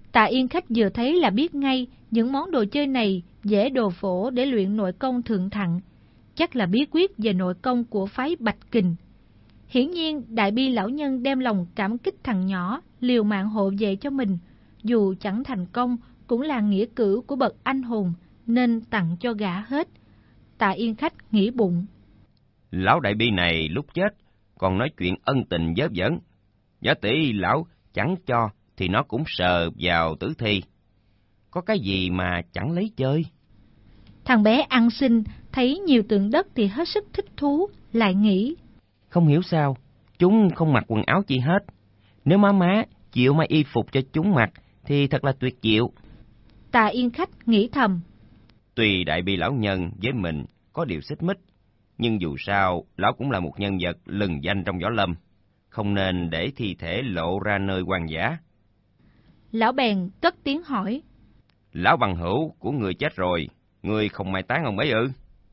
Tạ Yên Khách vừa thấy là biết ngay những món đồ chơi này dễ đồ phổ để luyện nội công thượng thặng, chắc là bí quyết về nội công của phái Bạch Kình. Hiển nhiên Đại Bi lão nhân đem lòng cảm kích thằng nhỏ, liều mạng hộ vệ cho mình, dù chẳng thành công cũng là nghĩa cử của bậc anh hùng, nên tặng cho gã hết. Tạ Yên Khách nghĩ bụng, Lão Đại Bi này lúc chết còn nói chuyện ân tình vớ vẩn, giả tỷ lão chẳng cho thì nó cũng sờ vào tử thi. Có cái gì mà chẳng lấy chơi. Thằng bé ăn xin thấy nhiều tượng đất thì hết sức thích thú, lại nghĩ, Không hiểu sao, chúng không mặc quần áo chi hết. Nếu má chịu may y phục cho chúng mặc thì thật là tuyệt diệu. Tạ Yên Khách nghĩ thầm, Tuy Đại Bi lão nhân với mình có điều xích mích, nhưng dù sao lão cũng là một nhân vật lừng danh trong võ lâm, không nên để thi thể lộ ra nơi hoang dã. Lão bèn cất tiếng hỏi, Lão bằng hữu của người chết rồi, người không mai táng ông ấy ư?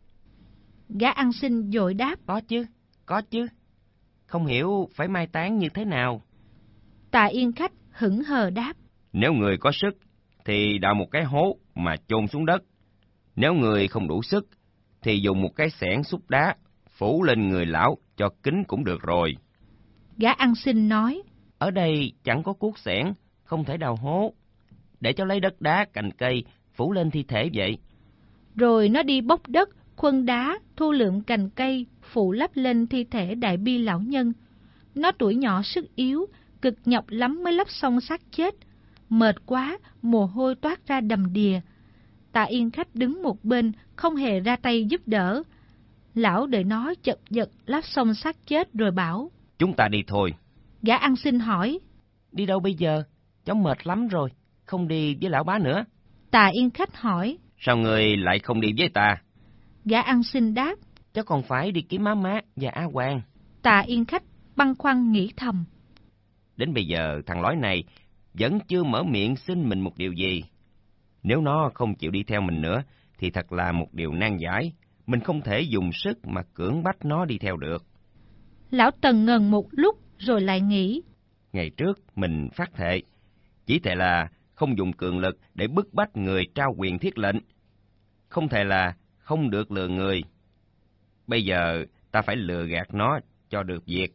Gã ăn xin vội đáp, Có chứ. Không hiểu phải mai táng như thế nào. Tạ Yên Khách hững hờ đáp, Nếu người có sức thì đào một cái hố mà chôn xuống đất. Nếu người không đủ sức thì dùng một cái xẻng xúc đá phủ lên người lão cho kín cũng được rồi. Gã ăn xin nói, Ở đây chẳng có cuốc xẻng, không thể đào hố. Để cháu lấy đất đá, cành cây phủ lên thi thể vậy. rồi nó đi bốc đất, khuân đá, thu lượm cành cây, phủ lấp lên thi thể Đại Bi lão nhân. Nó tuổi nhỏ sức yếu, cực nhọc lắm mới lấp xong xác chết. Mệt quá, mồ hôi toát ra đầm đìa. Tạ Yên Khách đứng một bên, không hề ra tay giúp đỡ. Lão đợi nó chật vật lấp xong xác chết rồi bảo, Chúng ta đi thôi. Gã ăn xin hỏi, Đi đâu bây giờ? Cháu mệt lắm rồi, không đi với lão bá nữa. Tạ Yên Khách hỏi, Sao người lại không đi với ta? Gã ăn xin đáp, Cháu còn phải đi kiếm má và A Hoàng. Tạ Yên Khách băn khoăn nghĩ thầm, Đến bây giờ thằng lói này vẫn chưa mở miệng xin mình một điều gì. Nếu nó không chịu đi theo mình nữa thì thật là một điều nan giải. Mình không thể dùng sức mà cưỡng bách nó đi theo được. Lão tần ngần một lúc rồi lại nghĩ, Ngày trước mình phát thệ, chỉ thề là không dùng cường lực để bức bách người trao quyền thiết lệnh. Không thể là không được lừa người. Bây giờ ta phải lừa gạt nó cho được việc.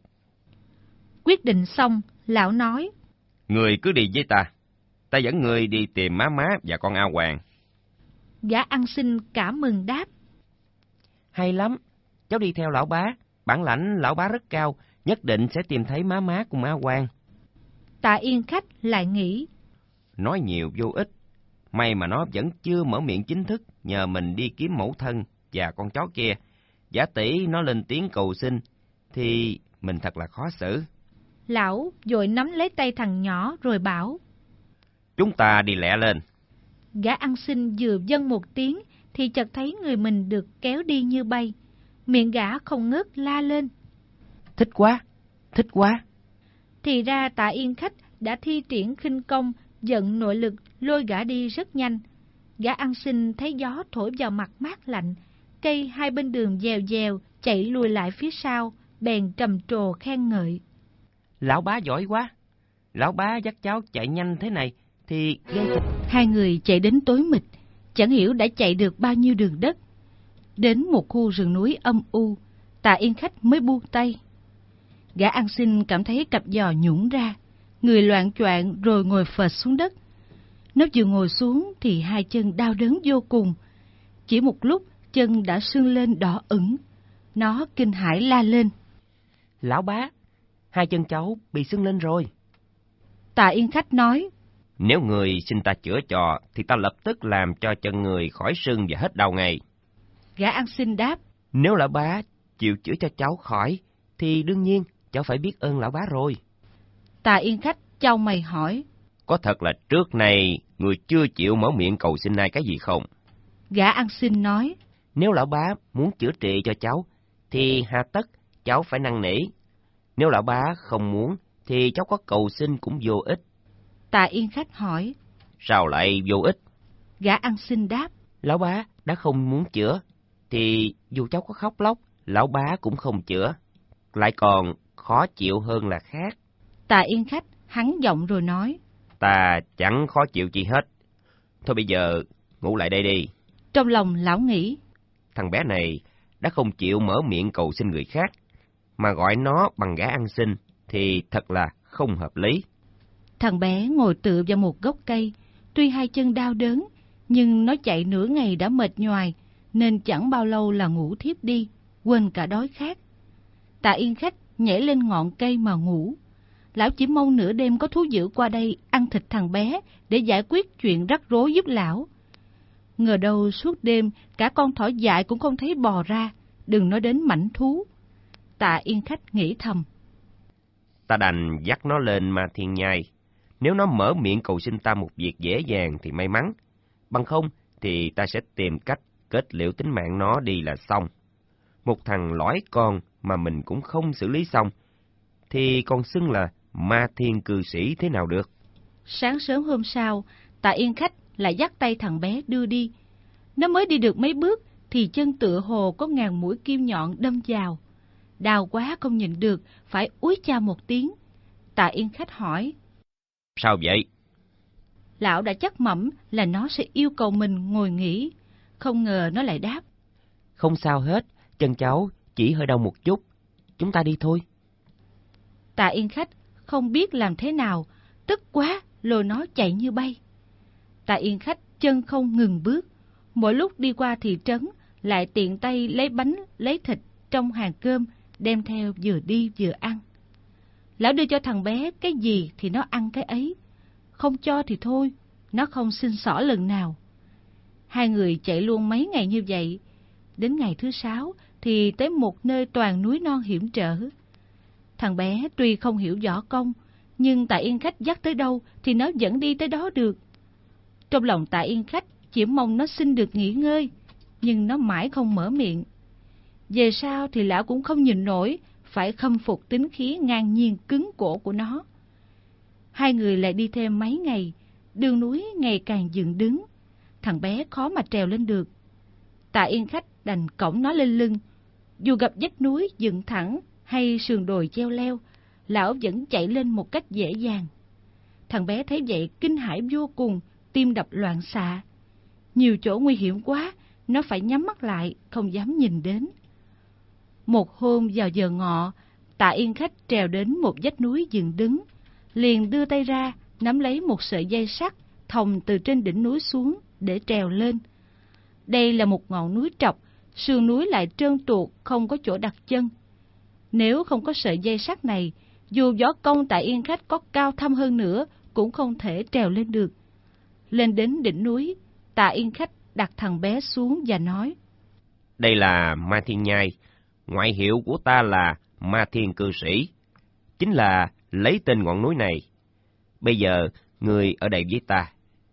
Quyết định xong, lão nói, Người cứ đi với ta. Ta dẫn người đi tìm má và con A Hoàng. Gã ăn xin cả mừng đáp, Hay lắm, cháu đi theo lão bá. Bản lãnh lão bá rất cao, nhất định sẽ tìm thấy má cùng A Hoàng. Tạ Yên Khách lại nghĩ, Nói nhiều vô ích. May mà nó vẫn chưa mở miệng chính thức nhờ mình đi kiếm mẫu thân và con chó kia. Giả tỷ nó lên tiếng cầu xin thì mình thật là khó xử. lão vội nắm lấy tay thằng nhỏ rồi bảo, Chúng ta đi lẹ lên. Gã ăn xin vừa dâng một tiếng thì chợt thấy người mình được kéo đi như bay. Miệng gã không ngớt la lên. Thích quá. Thì ra Tạ Yên Khách đã thi triển khinh công, vận nội lực lôi gã đi rất nhanh. Gã ăn xin thấy gió thổi vào mặt mát lạnh, cây hai bên đường dèo dèo chạy lùi lại phía sau, bèn trầm trồ khen ngợi. Lão bá giỏi quá. Lão bá dắt cháu chạy nhanh thế này thì ghê thật. Hai người chạy đến tối mịt, chẳng hiểu đã chạy được bao nhiêu đường đất. Đến một khu rừng núi âm u, Tạ Yên Khách mới buông tay. Gã ăn xin cảm thấy cặp giò nhũn ra, người loạng choạng rồi ngồi phệt xuống đất. Nó vừa ngồi xuống thì hai chân đau đớn vô cùng. Chỉ một lúc chân đã sưng lên đỏ ửng. Nó kinh hãi la lên. Lão bá, hai chân cháu bị sưng lên rồi. Tạ Yên Khách nói, Nếu người xin ta chữa cho thì ta lập tức làm cho chân người khỏi sưng và hết đau ngay. Gã ăn xin đáp, Nếu lão bá chịu chữa cho cháu khỏi thì đương nhiên cháu phải biết ơn lão bá rồi. Tạ Yên Khách chau mày hỏi, Có thật là trước này người chưa chịu mở miệng cầu xin ai cái gì không? Gã ăn xin nói, Nếu lão bá muốn chữa trị cho cháu thì hà tất cháu phải năn nỉ. Nếu lão bá không muốn thì cháu có cầu xin cũng vô ích. Tạ Yên Khách hỏi, Sao lại vô ích? Gã ăn xin đáp, Lão bá đã không muốn chữa thì dù cháu có khóc lóc, lão bá cũng không chữa. Lại còn khó chịu hơn là khác. Tạ Yên Khách hắn giọng rồi nói, ta chẳng khó chịu chi hết. Thôi bây giờ ngủ lại đây đi. Trong lòng lão nghĩ, thằng bé này đã không chịu mở miệng cầu xin người khác, mà gọi nó bằng gã ăn xin thì thật là không hợp lý. Thằng bé ngồi tựa vào một gốc cây, tuy hai chân đau đớn, nhưng nó chạy nửa ngày đã mệt nhoài, nên chẳng bao lâu là ngủ thiếp đi, quên cả đói khát. Tạ Yên Khách nhảy lên ngọn cây mà ngủ. Lão chỉ mong nửa đêm có thú dữ qua đây ăn thịt thằng bé để giải quyết chuyện rắc rối giúp lão. Ngờ đâu suốt đêm cả con thỏ dại cũng không thấy bò ra, đừng nói đến mảnh thú. Tạ Yên Khách nghĩ thầm, ta đành dắt nó lên Ma Thiên Nhai. Nếu nó mở miệng cầu xin ta một việc dễ dàng thì may mắn, bằng không thì ta sẽ tìm cách kết liễu tính mạng nó đi là xong. Một thằng lõi con mà mình cũng không xử lý xong, thì còn xưng là Ma Thiên cư sĩ thế nào được. Sáng sớm hôm sau, Tạ Yên Khách lại dắt tay thằng bé đưa đi. Nó mới đi được mấy bước thì chân tựa hồ có ngàn mũi kim nhọn đâm vào. Đau quá không nhìn được, phải úi cha một tiếng. Tạ Yên Khách hỏi, sao vậy? Lão đã chắc mẩm là nó sẽ yêu cầu mình ngồi nghỉ, không ngờ nó lại đáp, không sao hết, chân cháu chỉ hơi đau một chút, chúng ta đi thôi. Tạ Yên Khách không biết làm thế nào, tức quá lôi nó chạy như bay. Tạ Yên Khách chân không ngừng bước, mỗi lúc đi qua thị trấn lại tiện tay lấy bánh lấy thịt trong hàng cơm đem theo vừa đi vừa ăn. Lão đưa cho thằng bé cái gì thì nó ăn cái ấy, không cho thì thôi, nó không xin xỏ lần nào. Hai người chạy luôn mấy ngày như vậy, đến ngày thứ 6 thì tới một nơi toàn núi non hiểm trở. Thằng bé tuy không hiểu võ công, nhưng Tạ Yên Khách dắt tới đâu thì nó vẫn đi tới đó được. Trong lòng Tạ Yên Khách chỉ mong nó xin được nghỉ ngơi, nhưng nó mãi không mở miệng. Về sau thì lão cũng không nhìn nổi, phải khâm phục tính khí ngang nhiên cứng cổ của nó. Hai người lại đi thêm mấy ngày, đường núi ngày càng dựng đứng, thằng bé khó mà trèo lên được. Tạ Yên Khách đành cõng nó lên lưng, dù gặp vách núi dựng thẳng hay sườn đồi treo leo, lão vẫn chạy lên một cách dễ dàng. Thằng bé thấy vậy kinh hãi vô cùng, tim đập loạn xạ. Nhiều chỗ nguy hiểm quá, nó phải nhắm mắt lại, không dám nhìn đến. Một hôm vào giờ ngọ, Tạ Yên Khách trèo đến một vách núi dựng đứng, liền đưa tay ra nắm lấy một sợi dây sắt thòng từ trên đỉnh núi xuống để trèo lên. Đây là một ngọn núi trọc, sườn núi lại trơn tuột, không có chỗ đặt chân. Nếu không có sợi dây sắt này, dù võ công Tạ Yên Khách có cao thâm hơn nữa cũng không thể trèo lên được. Lên đến đỉnh núi, Tạ Yên Khách đặt thằng bé xuống và nói, đây là Ma Thiên Nhai, ngoại hiệu của ta là Ma Thiên cư sĩ, chính là lấy tên ngọn núi này. Bây giờ người ở đây với ta.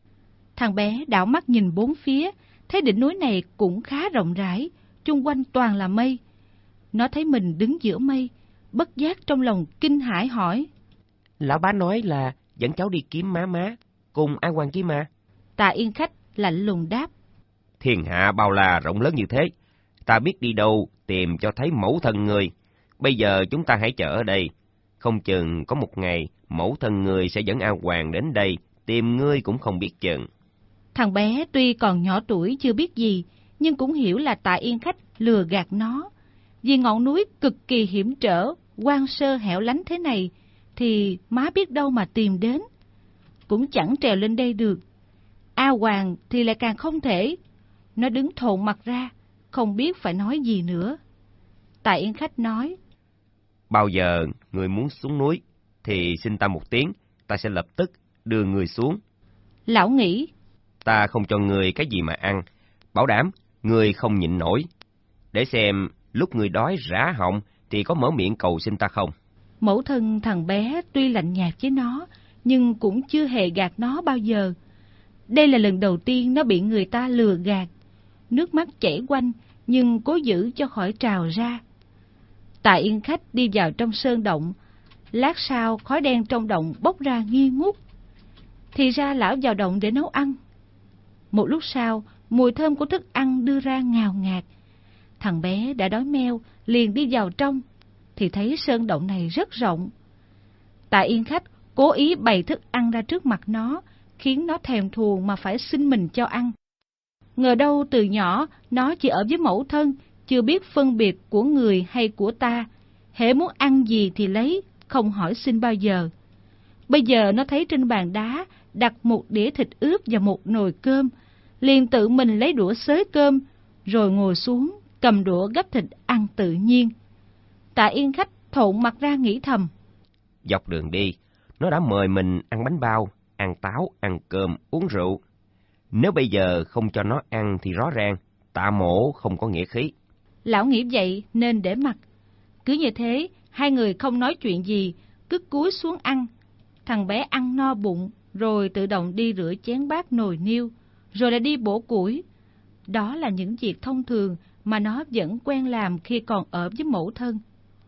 Thằng bé đảo mắt nhìn bốn phía, thấy đỉnh núi này cũng khá rộng rãi, chung quanh toàn là mây. Nó thấy mình đứng giữa mây, bất giác trong lòng kinh hãi hỏi, Lão bá nói là dẫn cháu đi kiếm má cùng An Hoàng Kim mà. Tạ Yên Khách lạnh lùng đáp, thiên hạ bao la rộng lớn như thế, ta biết đi đâu tìm cho thấy mẫu thân người. Bây giờ chúng ta hãy chờ ở đây, không chừng có một ngày mẫu thân người sẽ dẫn An Hoàng đến đây tìm ngươi cũng không biết chừng. Thằng bé tuy còn nhỏ tuổi chưa biết gì, nhưng cũng hiểu là Tạ Yên Khách lừa gạt nó. Vì ngọn núi cực kỳ hiểm trở, hoang sơ hẻo lánh thế này, thì má biết đâu mà tìm đến. Cũng chẳng trèo lên đây được. A Hoàng thì lại càng không thể. Nó đứng thộn mặt ra, không biết phải nói gì nữa. Tạ Yên Khách nói, bao giờ người muốn xuống núi thì xin ta một tiếng, ta sẽ lập tức đưa người xuống. Lão nghĩ, ta không cho người cái gì mà ăn, bảo đảm người không nhịn nổi. Để xem lúc người đói rã họng thì có mở miệng cầu xin ta không. Mẫu thân thằng bé tuy lạnh nhạt với nó, nhưng cũng chưa hề gạt nó bao giờ. Đây là lần đầu tiên nó bị người ta lừa gạt. Nước mắt chảy quanh, nhưng cố giữ cho khỏi trào ra. Tạ Yên Khách đi vào trong sơn động. Lát sau khói đen trong động bốc ra nghi ngút. Thì ra lão vào động để nấu ăn. Một lúc sau, mùi thơm của thức ăn đưa ra ngào ngạt. Thằng bé đã đói meo, liền đi vào trong, thì thấy sơn động này rất rộng. Tạ Yên Khách cố ý bày thức ăn ra trước mặt nó, khiến nó thèm thuồng mà phải xin mình cho ăn. Ngờ đâu từ nhỏ nó chỉ ở với mẫu thân, chưa biết phân biệt của người hay của ta, hễ muốn ăn gì thì lấy, không hỏi xin bao giờ. Bây giờ nó thấy trên bàn đá đặt một đĩa thịt ướp và một nồi cơm, liền tự mình lấy đũa xới cơm, rồi ngồi xuống cầm đũa gắp thịt ăn tự nhiên. Tạ Yên Khách thộn mặt ra nghĩ thầm: Dọc đường đi, nó đã mời mình ăn bánh bao, ăn táo, ăn cơm, uống rượu. Nếu bây giờ không cho nó ăn thì rõ ràng Tạ Mỗ không có nghĩa khí. Lão nghĩ vậy nên để mặc. Cứ như thế, hai người không nói chuyện gì, cứ cúi xuống ăn. Thằng bé ăn no bụng, rồi tự động đi rửa chén bát nồi niêu, rồi lại đi bổ củi. Đó là những việc thông thường mà nó vẫn quen làm khi còn ở với mẫu thân.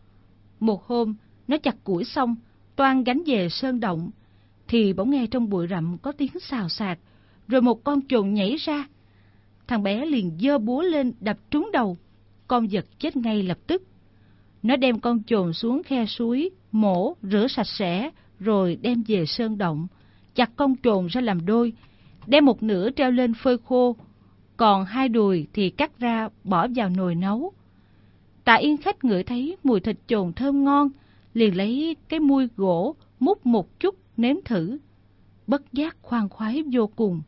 Một hôm, nó chặt củi xong, toan gánh về sơn động, thì bỗng nghe trong bụi rậm có tiếng xào xạc, rồi một con chồn nhảy ra. Thằng bé liền giơ búa lên đập trúng đầu, con vật chết ngay lập tức. Nó đem con chồn xuống khe suối, mổ, rửa sạch sẽ, rồi đem về sơn động, chặt con chồn ra làm đôi, đem một nửa treo lên phơi khô, còn hai đùi thì cắt ra bỏ vào nồi nấu. Tạ Yên Khách ngửi thấy mùi thịt chồn thơm ngon, liền lấy cái muôi gỗ múc một chút nếm thử, bất giác khoan khoái vô cùng.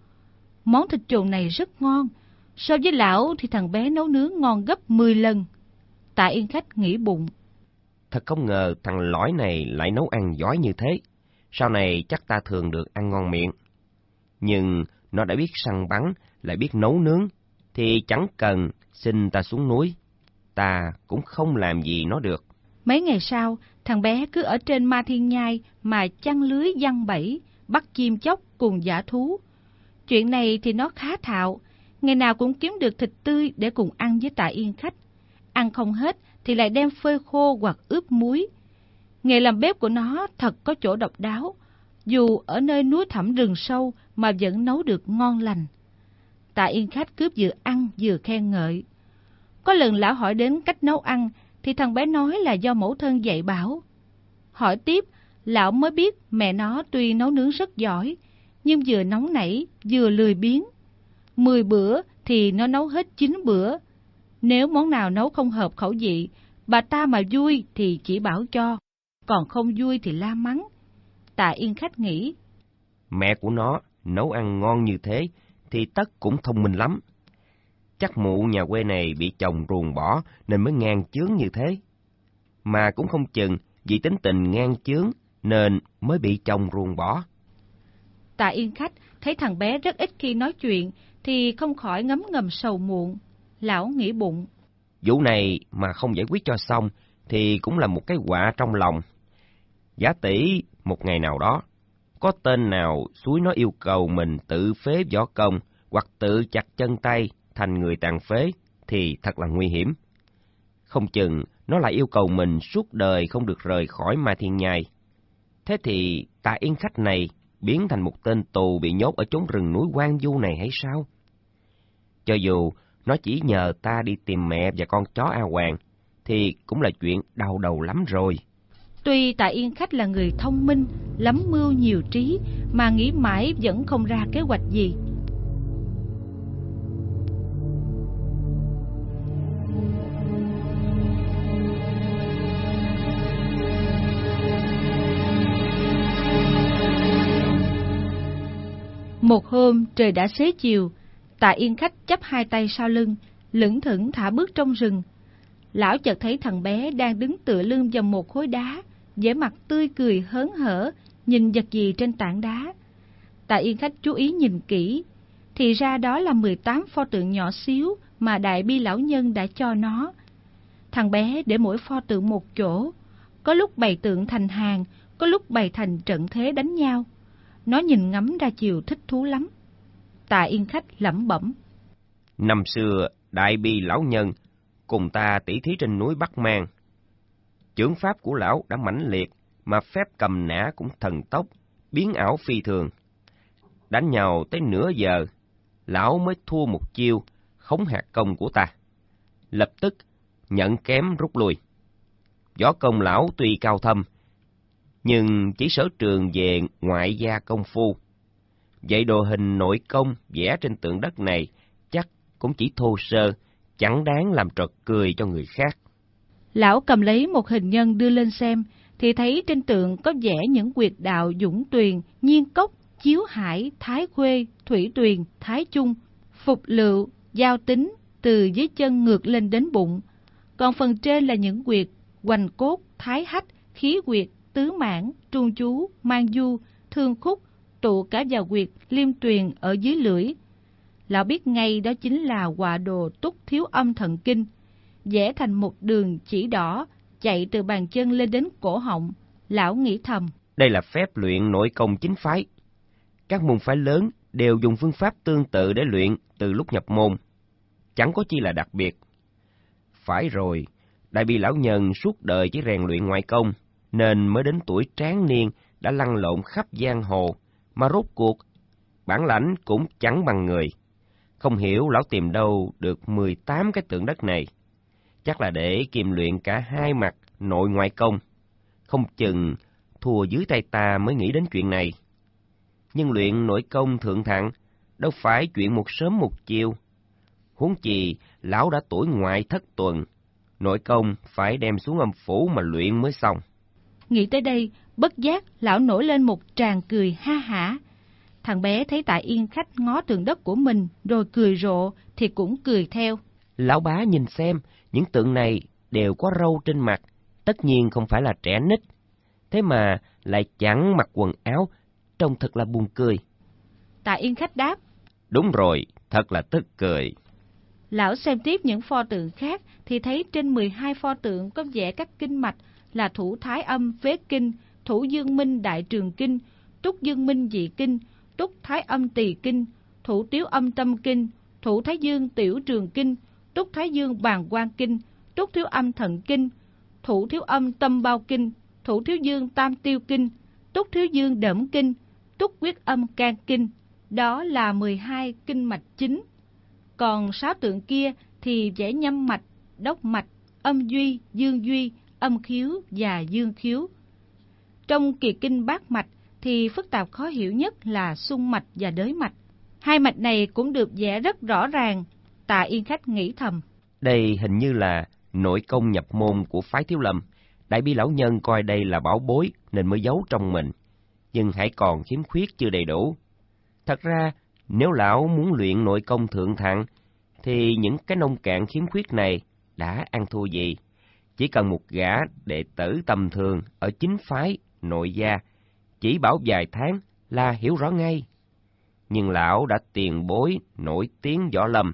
Món thịt chồn này rất ngon, so với lão thì thằng bé nấu nướng ngon gấp 10 lần. Tạ Yên Khách nghĩ bụng: Thật không ngờ thằng lõi này lại nấu ăn giỏi như thế, sau này chắc ta thường được ăn ngon miệng. Nhưng nó đã biết săn bắn, lại biết nấu nướng, thì chẳng cần xin ta xuống núi, ta cũng không làm gì nó được. Mấy ngày sau, thằng bé cứ ở trên Ma Thiên Nhai mà chăn lưới giăng bẫy, bắt chim chóc cùng dã thú. Chuyện này thì nó khá thạo, ngày nào cũng kiếm được thịt tươi để cùng ăn với Tạ Yên Khách. Ăn không hết thì lại đem phơi khô hoặc ướp muối. Nghề làm bếp của nó thật có chỗ độc đáo, dù ở nơi núi thẳm rừng sâu mà vẫn nấu được ngon lành. Tạ Yên Khách cứ vừa ăn vừa khen ngợi. Có lần lão hỏi đến cách nấu ăn thì thằng bé nói là do mẫu thân dạy bảo. Hỏi tiếp, lão mới biết mẹ nó tuy nấu nướng rất giỏi, nhưng vừa nóng nảy vừa lười biếng. 10 bữa thì nó nấu hết 9 bữa. Nếu món nào nấu không hợp khẩu vị, bà ta mà vui thì chỉ bảo cho, còn không vui thì la mắng. Tạ Yên Khách nghĩ: Mẹ của nó nấu ăn ngon như thế thì tất cũng thông minh lắm. Chắc mụ nhà quê này bị chồng ruồng bỏ nên mới ngang chướng như thế. Mà cũng không chừng vì tính tình ngang chướng nên mới bị chồng ruồng bỏ. Tạ Yên Khách thấy thằng bé rất ít khi nói chuyện thì không khỏi ngấm ngầm sầu muộn. Lão nghĩ bụng: Vụ này mà không giải quyết cho xong thì cũng là một cái họa trong lòng. Giả tỷ một ngày nào đó, có tên nào xúi nó yêu cầu mình tự phế võ công hoặc tự chặt chân tay thành người tàn phế thì thật là nguy hiểm. Không chừng nó lại yêu cầu mình suốt đời không được rời khỏi Ma Thiên Nhai. Thế thì Tạ Yên Khách này biến thành một tên tù bị nhốt ở chốn rừng núi hoang vu này hay sao? Cho dù nó chỉ nhờ ta đi tìm mẹ và con chó A Hoàng, thì cũng là chuyện đau đầu lắm rồi. Tuy Tạ Yên Khách là người thông minh, lắm mưu nhiều trí, mà nghĩ mãi vẫn không ra kế hoạch gì. Một hôm trời đã xế chiều, Tạ Yên Khách chắp hai tay sau lưng, lững thững thả bước trong rừng. Lão chợt thấy thằng bé đang đứng tựa lưng vào một khối đá, vẻ mặt tươi cười hớn hở, nhìn vật gì trên tảng đá. Tạ Yên Khách chú ý nhìn kỹ, thì ra đó là 18 pho tượng nhỏ xíu mà Đại Bi lão nhân đã cho nó. Thằng bé để mỗi pho tượng một chỗ, có lúc bày tượng thành hàng, có lúc bày thành trận thế đánh nhau. Nó nhìn ngắm ra chiều thích thú lắm. Tạ Yên Khách lẩm bẩm: Năm xưa, Đại Bi lão nhân cùng ta tỉ thí trên núi Bắc Mang. Chưởng pháp của lão đã mãnh liệt, mà phép cầm nã cũng thần tốc, biến ảo phi thường. Đánh nhau tới nửa giờ, lão mới thua một chiêu, khống hạt công của ta. Lập tức nhận kém rút lui. Võ công lão tuy cao thâm, nhưng chỉ sở trường về ngoại gia công phu. Vậy đồ hình nội công vẽ trên tượng đất này chắc cũng chỉ thô sơ, chẳng đáng làm trò cười cho người khác. Lão cầm lấy một hình nhân đưa lên xem, thì thấy trên tượng có vẽ những huyệt đạo Dũng Tuyền, Nhiên Cốc, Chiếu Hải, Thái Khuê, Thủy Tuyền, Thái Chung, Phục Lựu, Giao Tính, từ dưới chân ngược lên đến bụng. Còn phần trên là những huyệt Hoành Cốt, Thái Hách, Khí Huyệt, Tứ Mãn, Trung Chú, Mang Du, Thương Khúc, tụ cả vào huyệt Liêm Tuyền ở dưới lưỡi. Lão biết ngay đó chính là họa đồ Túc Thiếu Âm Thần Kinh, vẽ thành một đường chỉ đỏ chạy từ bàn chân lên đến cổ họng. Lão nghĩ thầm, đây là phép luyện nội công chính phái. Các môn phái lớn đều dùng phương pháp tương tự để luyện từ lúc nhập môn, chẳng có chi là đặc biệt. Phải rồi, Đại Bi lão nhân suốt đời chỉ rèn luyện ngoại công, nên mới đến tuổi tráng niên đã lăn lộn khắp giang hồ, mà rốt cuộc bản lãnh cũng chẳng bằng người. Không hiểu lão tìm đâu được 18 cái tượng đất này. Chắc là để kiêm luyện cả hai mặt nội ngoại công. Không chừng thua dưới tay ta mới nghĩ đến chuyện này. Nhưng luyện nội công thượng thặng đâu phải chuyện một sớm một chiều. Huống chi lão đã tuổi ngoại thất tuần, nội công phải đem xuống âm phủ mà luyện mới xong. Nghĩ tới đây, bất giác lão nổi lên một tràng cười ha hả. Thằng bé thấy Tạ Yên Khách ngó tượng đất của mình rồi cười rộ thì cũng cười theo. Lão bá nhìn xem, những tượng này đều có râu trên mặt, tất nhiên không phải là trẻ nít. Thế mà lại chẳng mặc quần áo, trông thật là buồn cười. Tạ Yên Khách đáp, đúng rồi, thật là tức cười. Lão xem tiếp những pho tượng khác thì thấy trên 12 pho tượng có vẽ các kinh mạch là Thủ Thái Âm Phế Kinh, Thủ Dương Minh Đại Trường Kinh, Túc Dương Minh Dị Kinh, Túc Thái Âm Tỳ Kinh, Thủ Tiếu Âm Tâm Kinh, Thủ Thái Dương Tiểu Trường Kinh, Túc Thái Dương Bàng Quan Kinh, Túc Thiếu Âm Thận Kinh, Thủ Thiếu Âm Tâm Bao Kinh, Thủ Thiếu Dương Tam Tiêu Kinh, Túc Thiếu Dương Đỡm Kinh, Túc Quyết Âm Can Kinh. Đó là 12 kinh mạch chính. Còn 6 tượng kia thì vẽ nhâm mạch, đốc mạch, âm duy, dương duy, âm khiếu và dương khiếu. Trong kỳ kinh bát mạch thì phức tạp khó hiểu nhất là xung mạch và đới mạch. Hai mạch này cũng được vẽ rất rõ ràng. Tạ Yên Khách nghĩ thầm, đây hình như là nội công nhập môn của phái Thiếu Lâm. Đại Bi lão nhân coi đây là bảo bối nên mới giấu trong mình, nhưng hãy còn khiếm khuyết chưa đầy đủ. Thật ra, nếu lão muốn luyện nội công thượng thặng, thì những cái nông cạn khiếm khuyết này đã ăn thua gì. Chỉ cần một gã đệ tử tầm thường ở chính phái nội gia, chỉ bảo vài tháng là hiểu rõ ngay. Nhưng lão đã tiền bối nổi tiếng võ lâm,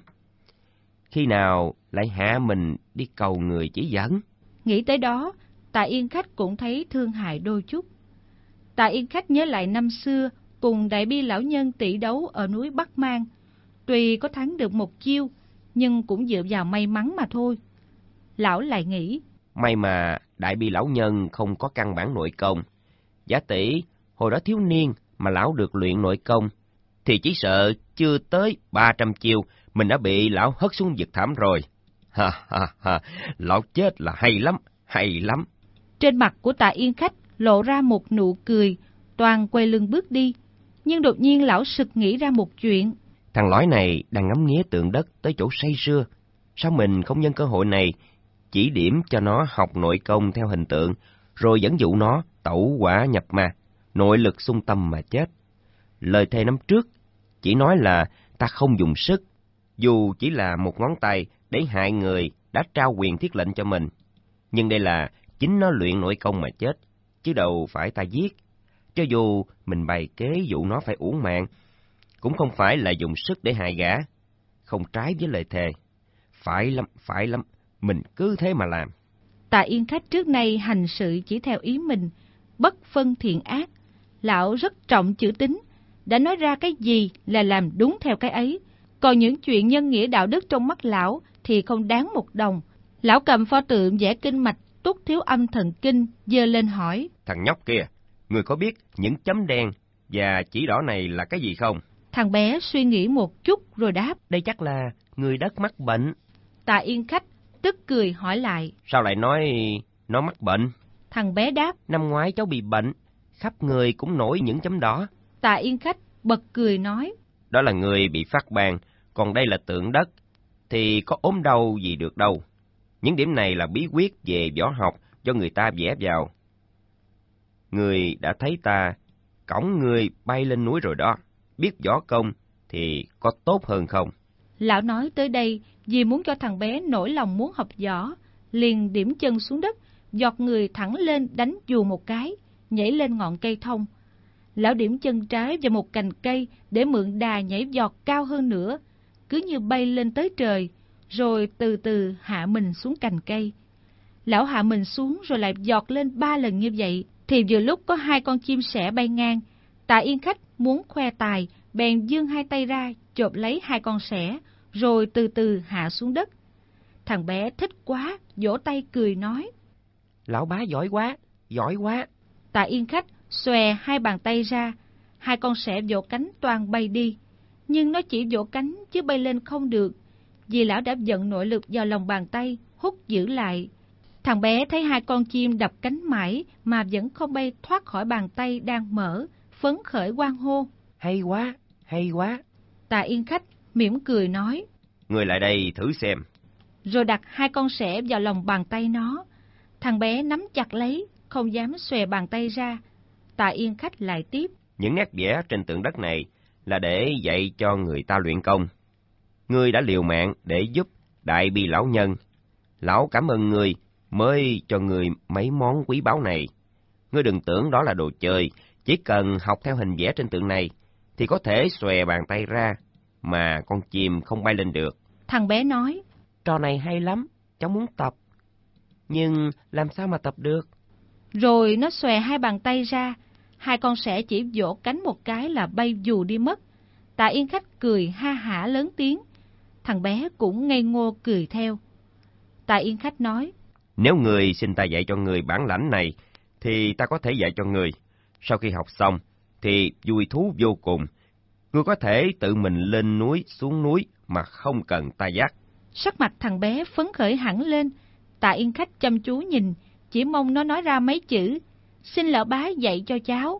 khi nào lại hạ mình đi cầu người chỉ dẫn. Nghĩ tới đó, Tạ Yên Khách cũng thấy thương hại đôi chút. Tạ Yên Khách nhớ lại năm xưa cùng Đại Bi lão nhân tỷ đấu ở núi Bắc Mang. Tuy có thắng được một chiêu, nhưng cũng dựa vào may mắn mà thôi. Lão lại nghĩ, may mà Đại Bi lão nhân không có căn bản nội công. Giả tỷ hồi đó thiếu niên mà lão được luyện nội công, thì chỉ sợ chưa tới 300 chiêu mình đã bị lão hất xuống vực thẳm rồi. Ha ha ha, lão chết là hay lắm, hay lắm. Trên mặt của Tạ Yên Khách lộ ra một nụ cười, toàn quay lưng bước đi. Nhưng đột nhiên lão sực nghĩ ra một chuyện. Thằng lõi này đang ngắm nghía tượng đất tới chỗ say sưa. Sao mình không nhân cơ hội này chỉ điểm cho nó học nội công theo hình tượng, rồi dẫn dụ nó tẩu hỏa nhập ma, nội lực xung tâm mà chết. Lời thề năm trước chỉ nói là ta không dùng sức, dù chỉ là một ngón tay để hại người đã trao quyền thiết lệnh cho mình. Nhưng đây là chính nó luyện nội công mà chết, chứ đâu phải ta giết. Cho dù mình bày kế dụ nó phải uổng mạng, cũng không phải là dùng sức để hại gã. Không trái với lời thề. Phải lắm, mình cứ thế mà làm. Tạ Yên Khách trước nay hành sự chỉ theo ý mình, bất phân thiện ác. Lão rất trọng chữ tín, đã nói ra cái gì là làm đúng theo cái ấy. Còn những chuyện nhân nghĩa đạo đức trong mắt lão thì không đáng một đồng. Lão cầm pho tượng vẽ kinh mạch Túc Thiếu Âm Thần Kinh, giơ lên hỏi, thằng nhóc kia, người có biết những chấm đen và chỉ đỏ này là cái gì không? Thằng bé suy nghĩ một chút rồi đáp, đây chắc là người đất mắc bệnh. Tạ Yên Khách tức cười hỏi lại, sao lại nói nó mắc bệnh? Thằng bé đáp, năm ngoái cháu bị bệnh, khắp người cũng nổi những chấm đỏ. Tạ Yên Khách bật cười nói, đó là người bị phát ban, còn đây là tượng đất, thì có ốm đau gì được đâu. Những điểm này là bí quyết về võ học do người ta vẽ vào. Người đã thấy ta cõng người bay lên núi rồi đó, biết võ công thì có tốt hơn không? Lão nói tới đây vì muốn cho thằng bé nổi lòng muốn học võ, liền điểm chân xuống đất, giọt người thẳng lên đánh dù một cái, nhảy lên ngọn cây thông. Lão điểm chân trái vào một cành cây để mượn đà nhảy giọt cao hơn nữa, cứ như bay lên tới trời, rồi từ từ hạ mình xuống cành cây. Lão hạ mình xuống rồi lại giọt lên 3 lần như vậy, thì vừa lúc có 2 con chim sẻ bay ngang. Tạ Yên Khách muốn khoe tài, bèn giương 2 tay ra, chộp lấy 2 con sẻ, rồi từ từ hạ xuống đất. Thằng bé thích quá, vỗ tay cười nói, lão bá giỏi quá, giỏi quá. Tạ Yên Khách xòe 2 bàn tay ra, 2 con sẻ vỗ cánh toan bay đi, nhưng nó chỉ vỗ cánh chứ bay lên không được, vì lão đã vận nội lực vào lòng bàn tay, hút giữ lại. Thằng bé thấy 2 con chim đập cánh mãi mà vẫn không bay thoát khỏi bàn tay đang mở, phấn khởi hoan hô. Hay quá, hay quá. Tạ Yên Khách mỉm cười nói, người lại đây thử xem. Rồi đặt 2 con sẻ vào lòng bàn tay nó. Thằng bé nắm chặt lấy, không dám xòe bàn tay ra. Tạ Yên Khách lại tiếp, những nét vẽ trên tượng đất này là để dạy cho người ta luyện công. Ngươi đã liều mạng để giúp đại bi lão nhân. Lão cảm ơn ngươi mới cho ngươi mấy món quý báu này. Ngươi đừng tưởng đó là đồ chơi, chỉ cần học theo hình vẽ trên tượng này thì có thể xòe bàn tay ra mà con chim không bay lên được. Thằng bé nói, trò này hay lắm, cháu muốn tập, nhưng làm sao mà tập được? Rồi nó xòe 2 bàn tay ra, 2 con sẻ chỉ vỗ cánh một cái là bay dù đi mất. Tạ Yên Khách cười ha hả lớn tiếng, thằng bé cũng ngây ngô cười theo. Tạ Yên Khách nói, nếu người xin ta dạy cho người bản lãnh này, thì ta có thể dạy cho người. Sau khi học xong, thì vui thú vô cùng. Ngươi có thể tự mình lên núi, xuống núi mà không cần ta dắt. Sắc mặt thằng bé phấn khởi hẳn lên. Tạ Yên Khách chăm chú nhìn, chỉ mong nó nói ra mấy chữ, xin lão bá dạy cho cháu.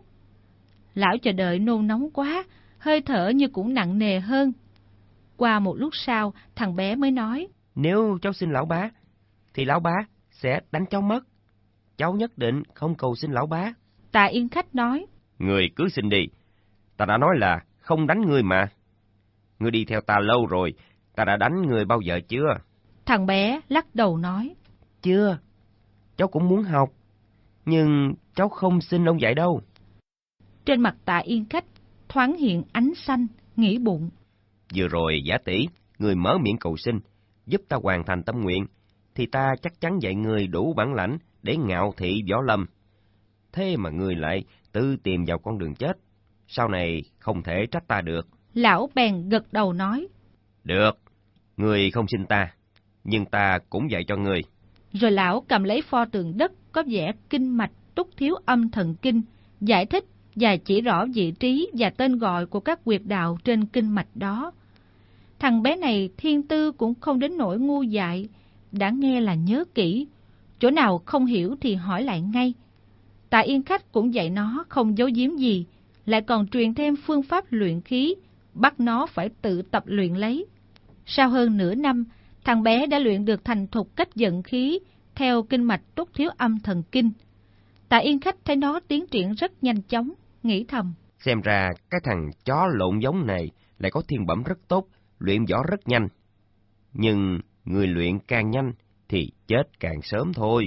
Lão chờ đợi nôn nóng quá, hơi thở như cũng nặng nề hơn. Qua một lúc sau, thằng bé mới nói, nếu cháu xin lão bá, thì lão bá sẽ đánh cháu mất. Cháu nhất định không cầu xin lão bá. Tạ Yên Khách nói, người cứ xin đi, ta đã nói là không đánh ngươi mà. Ngươi đi theo ta lâu rồi, ta đã đánh ngươi bao giờ chưa? Thằng bé lắc đầu nói, chưa, cháu cũng muốn học, nhưng cháu không xin ông dạy đâu. Trên mặt Tạ Yên Khách thoáng hiện ánh xanh, nghĩ bụng, vừa rồi giả tỷ, người mở miệng cầu xin, giúp ta hoàn thành tâm nguyện, thì ta chắc chắn dạy người đủ bản lãnh để ngạo thị võ lâm. Thế mà người lại tự tìm vào con đường chết, sau này không thể trách ta được. Lão bèn gật đầu nói, được, người không xin ta, nhưng ta cũng dạy cho người. Rồi lão cầm lấy pho tượng đất có vẽ kinh mạch Túc Thiếu Âm Thần Kinh, giải thích và chỉ rõ vị trí và tên gọi của các huyệt đạo trên kinh mạch đó. Thằng bé này thiên tư cũng không đến nỗi ngu dại, đã nghe là nhớ kỹ, chỗ nào không hiểu thì hỏi lại ngay. Tạ Yên Khách cũng dạy nó không giấu giếm gì, lại còn truyền thêm phương pháp luyện khí, bắt nó phải tự tập luyện lấy. Sau hơn nửa năm, thằng bé đã luyện được thành thục cách vận khí theo kinh mạch Túc Thiếu Âm Thần Kinh. Tạ Yên Khách thấy nó tiến triển rất nhanh chóng, nghĩ thầm, xem ra cái thằng chó lộn giống này lại có thiên bẩm rất tốt, luyện võ rất nhanh. Nhưng người luyện càng nhanh thì chết càng sớm thôi.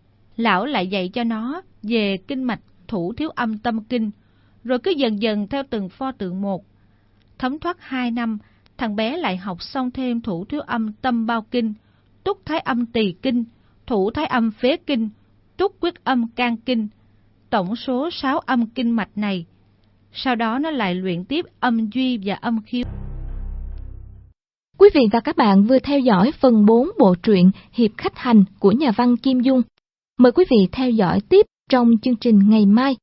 Lão lại dạy cho nó về kinh mạch Thủ Thiếu Âm Tâm Kinh, rồi cứ dần dần theo từng pho tượng một. Thấm thoát 2 năm, thằng bé lại học xong thêm Thủ Thiếu Âm Tâm Bao Kinh, Túc Thái Âm Tỳ Kinh, Thủ Thái Âm Phế Kinh, Túc Quyết Âm Can Kinh, tổng số 6 âm kinh mạch này. Sau đó nó lại luyện tiếp âm duy và âm khiếu. Quý vị và các bạn vừa theo dõi phần 4 bộ truyện Hiệp Khách Hành của nhà văn Kim Dung. Mời quý vị theo dõi tiếp trong chương trình ngày mai.